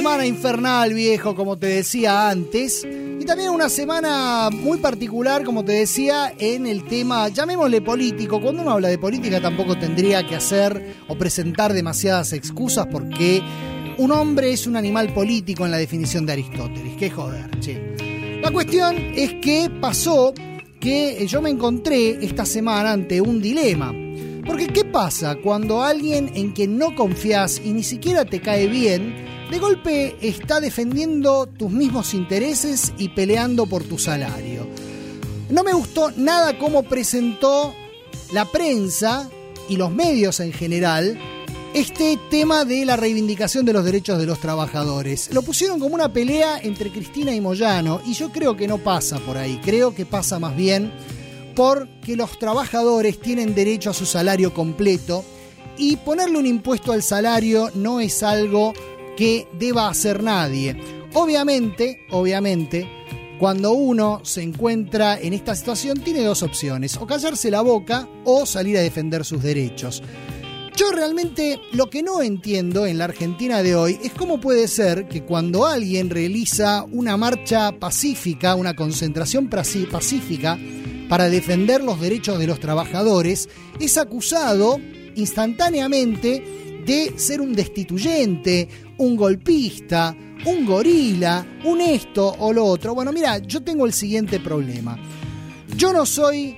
semana infernal, viejo, como te decía antes. Y también una semana muy particular, como te decía, en el tema, llamémosle político. Cuando uno habla de política tampoco tendría que hacer o presentar demasiadas excusas porque un hombre es un animal político en la definición de Aristóteles. Qué joder, che. La cuestión es que pasó que yo me encontré esta semana ante un dilema. Porque ¿qué pasa cuando alguien en quien no confías y ni siquiera te cae bien, de golpe está defendiendo tus mismos intereses y peleando por tu salario? No me gustó nada cómo presentó la prensa y los medios en general este tema de la reivindicación de los derechos de los trabajadores. Lo pusieron como una pelea entre Cristina y Moyano y yo creo que no pasa por ahí. Creo que pasa más bien porque los trabajadores tienen derecho a su salario completo y ponerle un impuesto al salario no es algo que deba hacer nadie. Obviamente, cuando uno se encuentra en esta situación tiene dos opciones, o callarse la boca o salir a defender sus derechos. Yo realmente lo que no entiendo en la Argentina de hoy es cómo puede ser que cuando alguien realiza una marcha pacífica, una concentración pacífica para defender los derechos de los trabajadores, es acusado instantáneamente de ser un destituyente, un golpista, un gorila, un esto o lo otro. Bueno, mira, yo tengo el siguiente problema. Yo no soy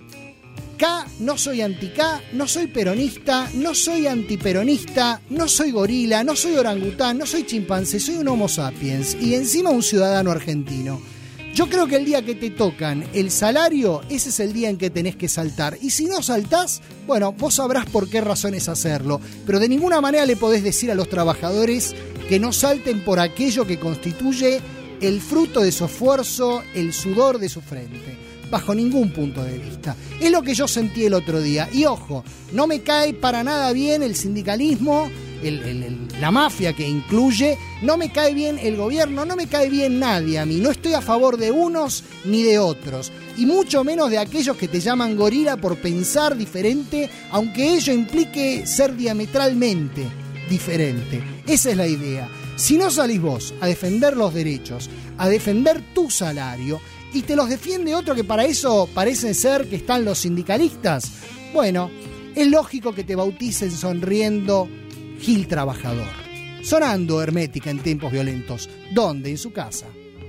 K, no soy anti-K, no soy peronista, no soy antiperonista, no soy gorila, no soy orangután, no soy chimpancé, soy un homo sapiens y encima un ciudadano argentino. Yo creo que el día que te tocan el salario, ese es el día en que tenés que saltar. Y si no saltás, bueno, vos sabrás por qué razones hacerlo. Pero de ninguna manera le podés decir a los trabajadores que no salten por aquello que constituye el fruto de su esfuerzo, el sudor de su frente. Bajo ningún punto de vista. Es lo que yo sentí el otro día. Y ojo, no me cae para nada bien el sindicalismo, la mafia que incluye, no me cae bien el gobierno, no me cae bien nadie a mí, no estoy a favor de unos ni de otros, y mucho menos de aquellos que te llaman gorila por pensar diferente, aunque ello implique ser diametralmente diferente. Esa es la idea. Si no salís vos a defender los derechos, a defender tu salario, y te los defiende otro que para eso parece ser que están los sindicalistas, bueno, es lógico que te bauticen sonriendo Gil trabajador. Sonando Hermética en tiempos violentos. ¿Dónde? En su casa.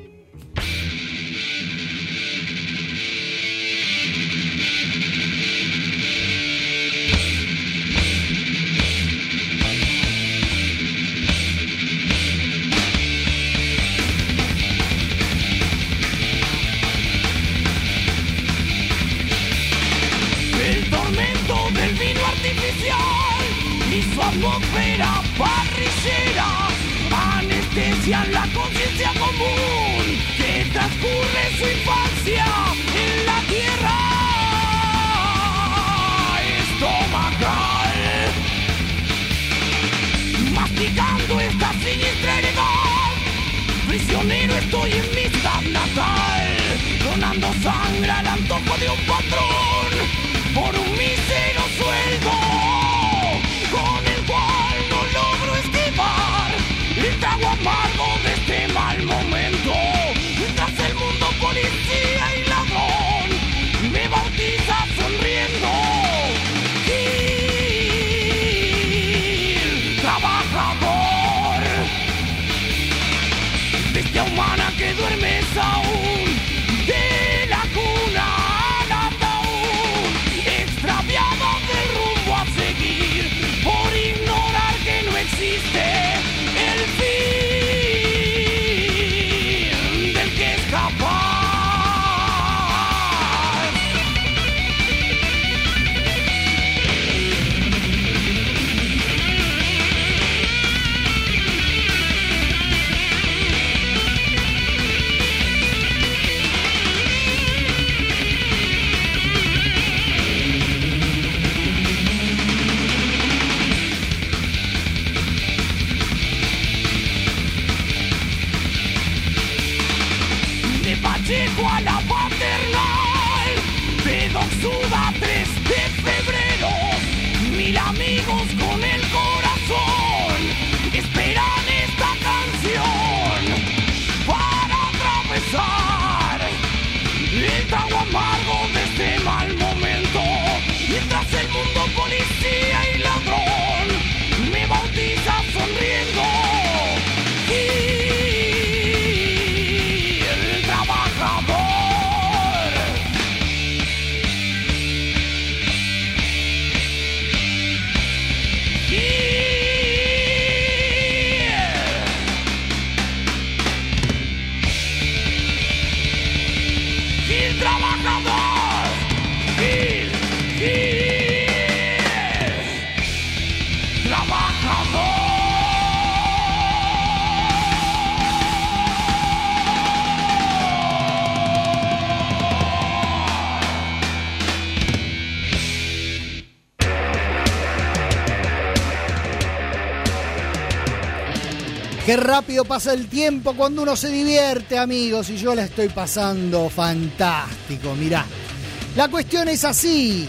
El tormento del vino artificial y su atmósfera parrillera anestesian la conciencia común que transcurre su infancia en la tierra estomacal, masticando esta siniestra heredad. Prisionero estoy en mi ciudad natal, donando sangre al antojo de un patrón por un mísero sueldo, con el cual no logro esquivar el trago amargo de este mal momento. Mientras el mundo policía y ladrón me bautiza sonriendo. Gil, trabajador, bestia humana que duermes aún, de la cuna al ataúd, extraviado del rumbo a seguir, por ignorar que no existe el fin del que es capaz. De Pacheco a la paternal, de Doxuda 3 de febrero, 1000 amigos con el corazón esperan esta canción. Qué rápido pasa el tiempo cuando uno se divierte, amigos, y yo la estoy pasando fantástico, mirá. La cuestión es así.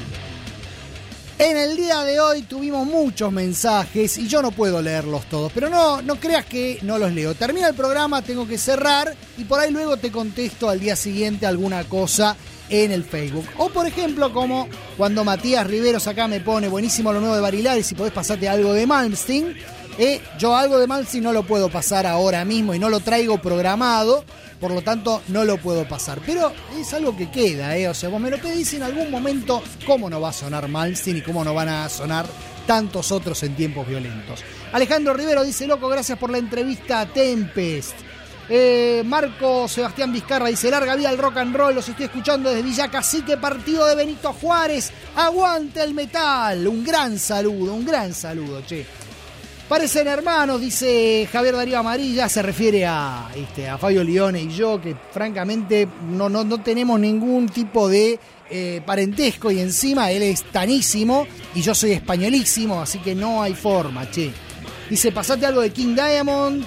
En el día de hoy tuvimos muchos mensajes y yo no puedo leerlos todos, pero no creas que no los leo. Termina el programa, tengo que cerrar y por ahí luego te contesto al día siguiente alguna cosa en el Facebook. O por ejemplo, como cuando Matías Riveros acá me pone buenísimo lo nuevo de Barilares, si podés pasarte algo de Malmsteen. Yo algo de Malmsteen no lo puedo pasar ahora mismo y no lo traigo programado, por lo tanto no lo puedo pasar. Pero es algo que queda, o sea, vos me lo pedís en algún momento, cómo no va a sonar Malmsteen y cómo no van a sonar tantos otros en tiempos violentos. Alejandro Rivero dice, loco, gracias por la entrevista a Tempest. Marco Sebastián Vizcarra dice, larga vida al rock and roll, los estoy escuchando desde Villa Cacique, partido de Benito Juárez, aguante el metal. Un gran saludo, che. Parecen hermanos, dice Javier Darío Amarilla, se refiere a Fabio Lione y yo, que francamente no tenemos ningún tipo de parentesco y encima él es tanísimo y yo soy españolísimo, así que no hay forma, che. Dice, pasate algo de King Diamond,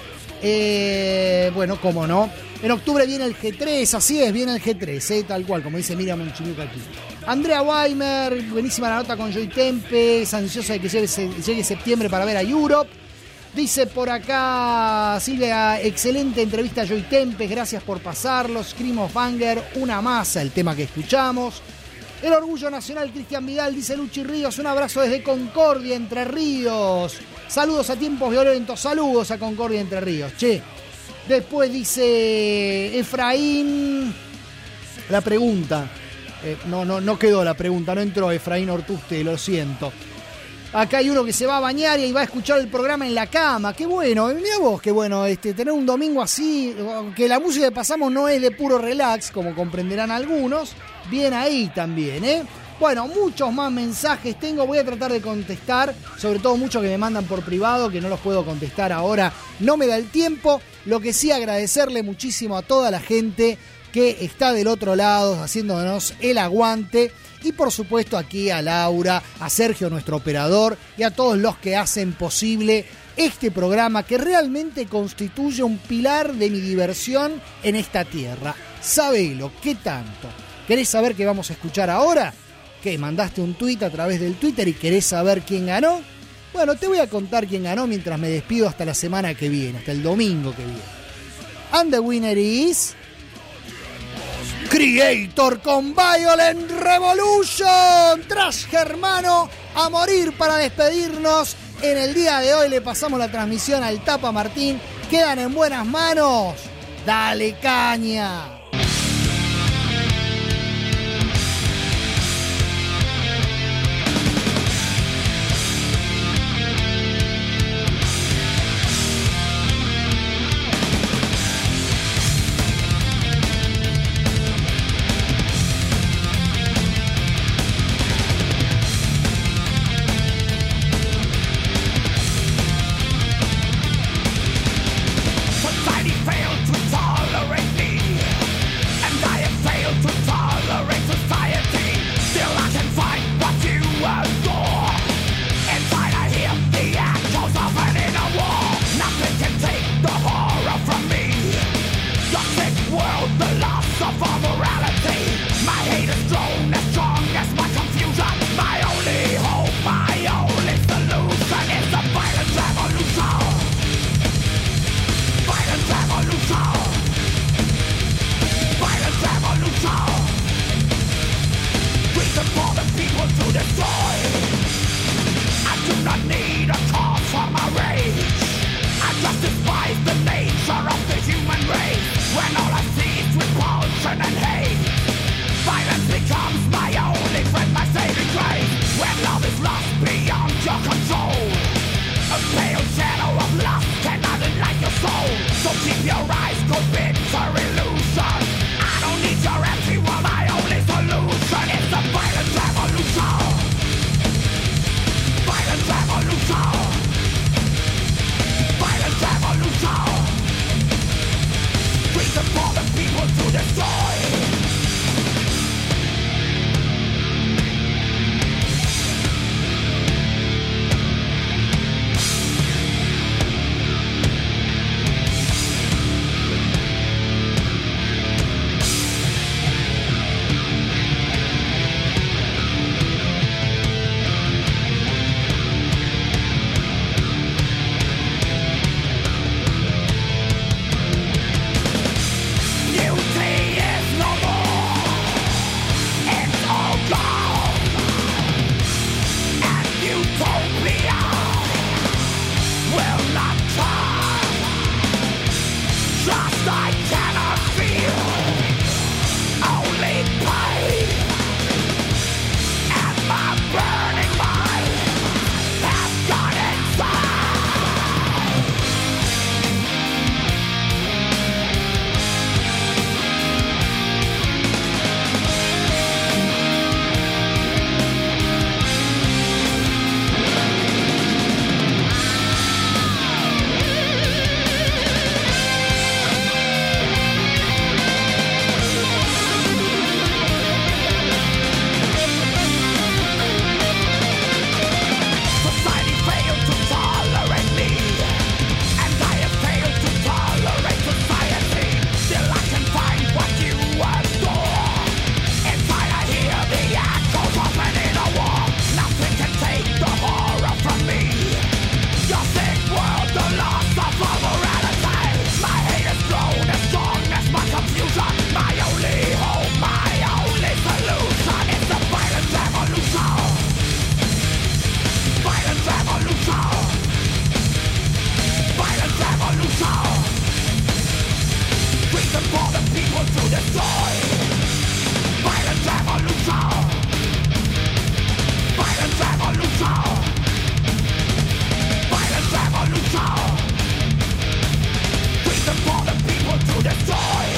bueno, cómo no. En octubre viene el G3, así es, viene el G3, tal cual, como dice Miriam Monchinuca aquí. Andrea Weimer, buenísima la nota con Joy Tempest, ansiosa de que llegue septiembre para ver a Europe. Dice por acá Silvia, excelente entrevista a Joy Tempest, gracias por pasarlo. Scream of Anger, una masa el tema que escuchamos. El orgullo nacional, Cristian Vidal, dice Luchi Ríos, un abrazo desde Concordia, Entre Ríos. Saludos a tiempos violentos, saludos a Concordia, Entre Ríos, che. Después dice Efraín, la pregunta. No quedó la pregunta, no entró Efraín Ortuste, lo siento. Acá hay uno que se va a bañar y va a escuchar el programa en la cama. Qué bueno, mirá vos, qué bueno tener un domingo así, que la música que pasamos no es de puro relax, como comprenderán algunos. Bien ahí también, Bueno, muchos más mensajes tengo, voy a tratar de contestar, sobre todo muchos que me mandan por privado, que no los puedo contestar ahora, no me da el tiempo. Lo que sí, agradecerle muchísimo a toda la gente que está del otro lado haciéndonos el aguante y por supuesto aquí a Laura, a Sergio nuestro operador y a todos los que hacen posible este programa que realmente constituye un pilar de mi diversión en esta tierra. Sabelo, ¿qué tanto? ¿Querés saber qué vamos a escuchar ahora? ¿Qué? ¿Mandaste un tuit a través del Twitter y querés saber quién ganó? Bueno, te voy a contar quién ganó mientras me despido hasta la semana que viene, hasta el domingo que viene. And the winner is Creator con Violent Revolution. Trash Germano a morir para despedirnos. En el día de hoy le pasamos la transmisión al Tapa Martín. Quedan en buenas manos. Dale caña. Society failed to tolerate me. people to destroy. Violent revolution. Violent revolution. Violent revolution. Reason for the people to destroy.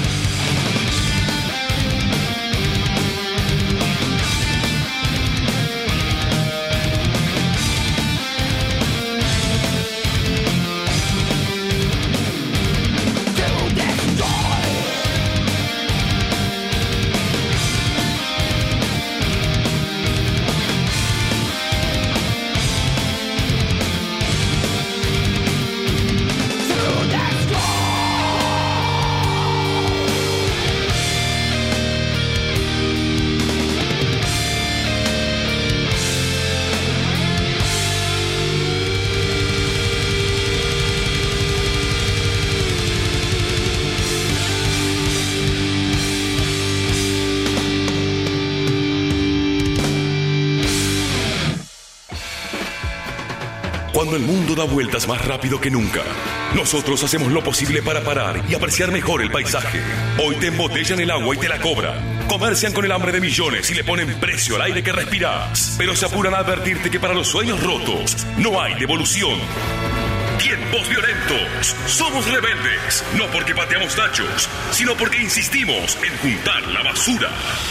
Cuando el mundo da vueltas más rápido que nunca, nosotros hacemos lo posible para parar y apreciar mejor el paisaje. Hoy te embotellan el agua y te la cobran. Comercian con el hambre de millones y le ponen precio al aire que respiras. Pero se apuran a advertirte que para los sueños rotos no hay devolución. Tiempos violentos. Somos rebeldes. No porque pateamos tachos, sino porque insistimos en juntar la basura.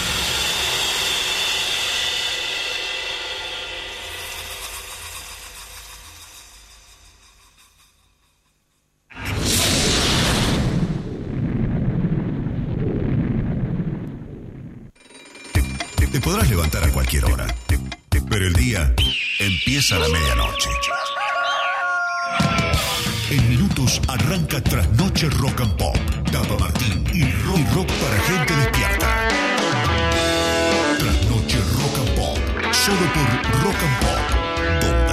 Te podrás levantar a cualquier hora, pero el día empieza a la medianoche. En minutos arranca Trasnoche Rock and Pop. Tapa Martín y rock para gente despierta. Trasnoche Rock and Pop, solo por Rock and Pop.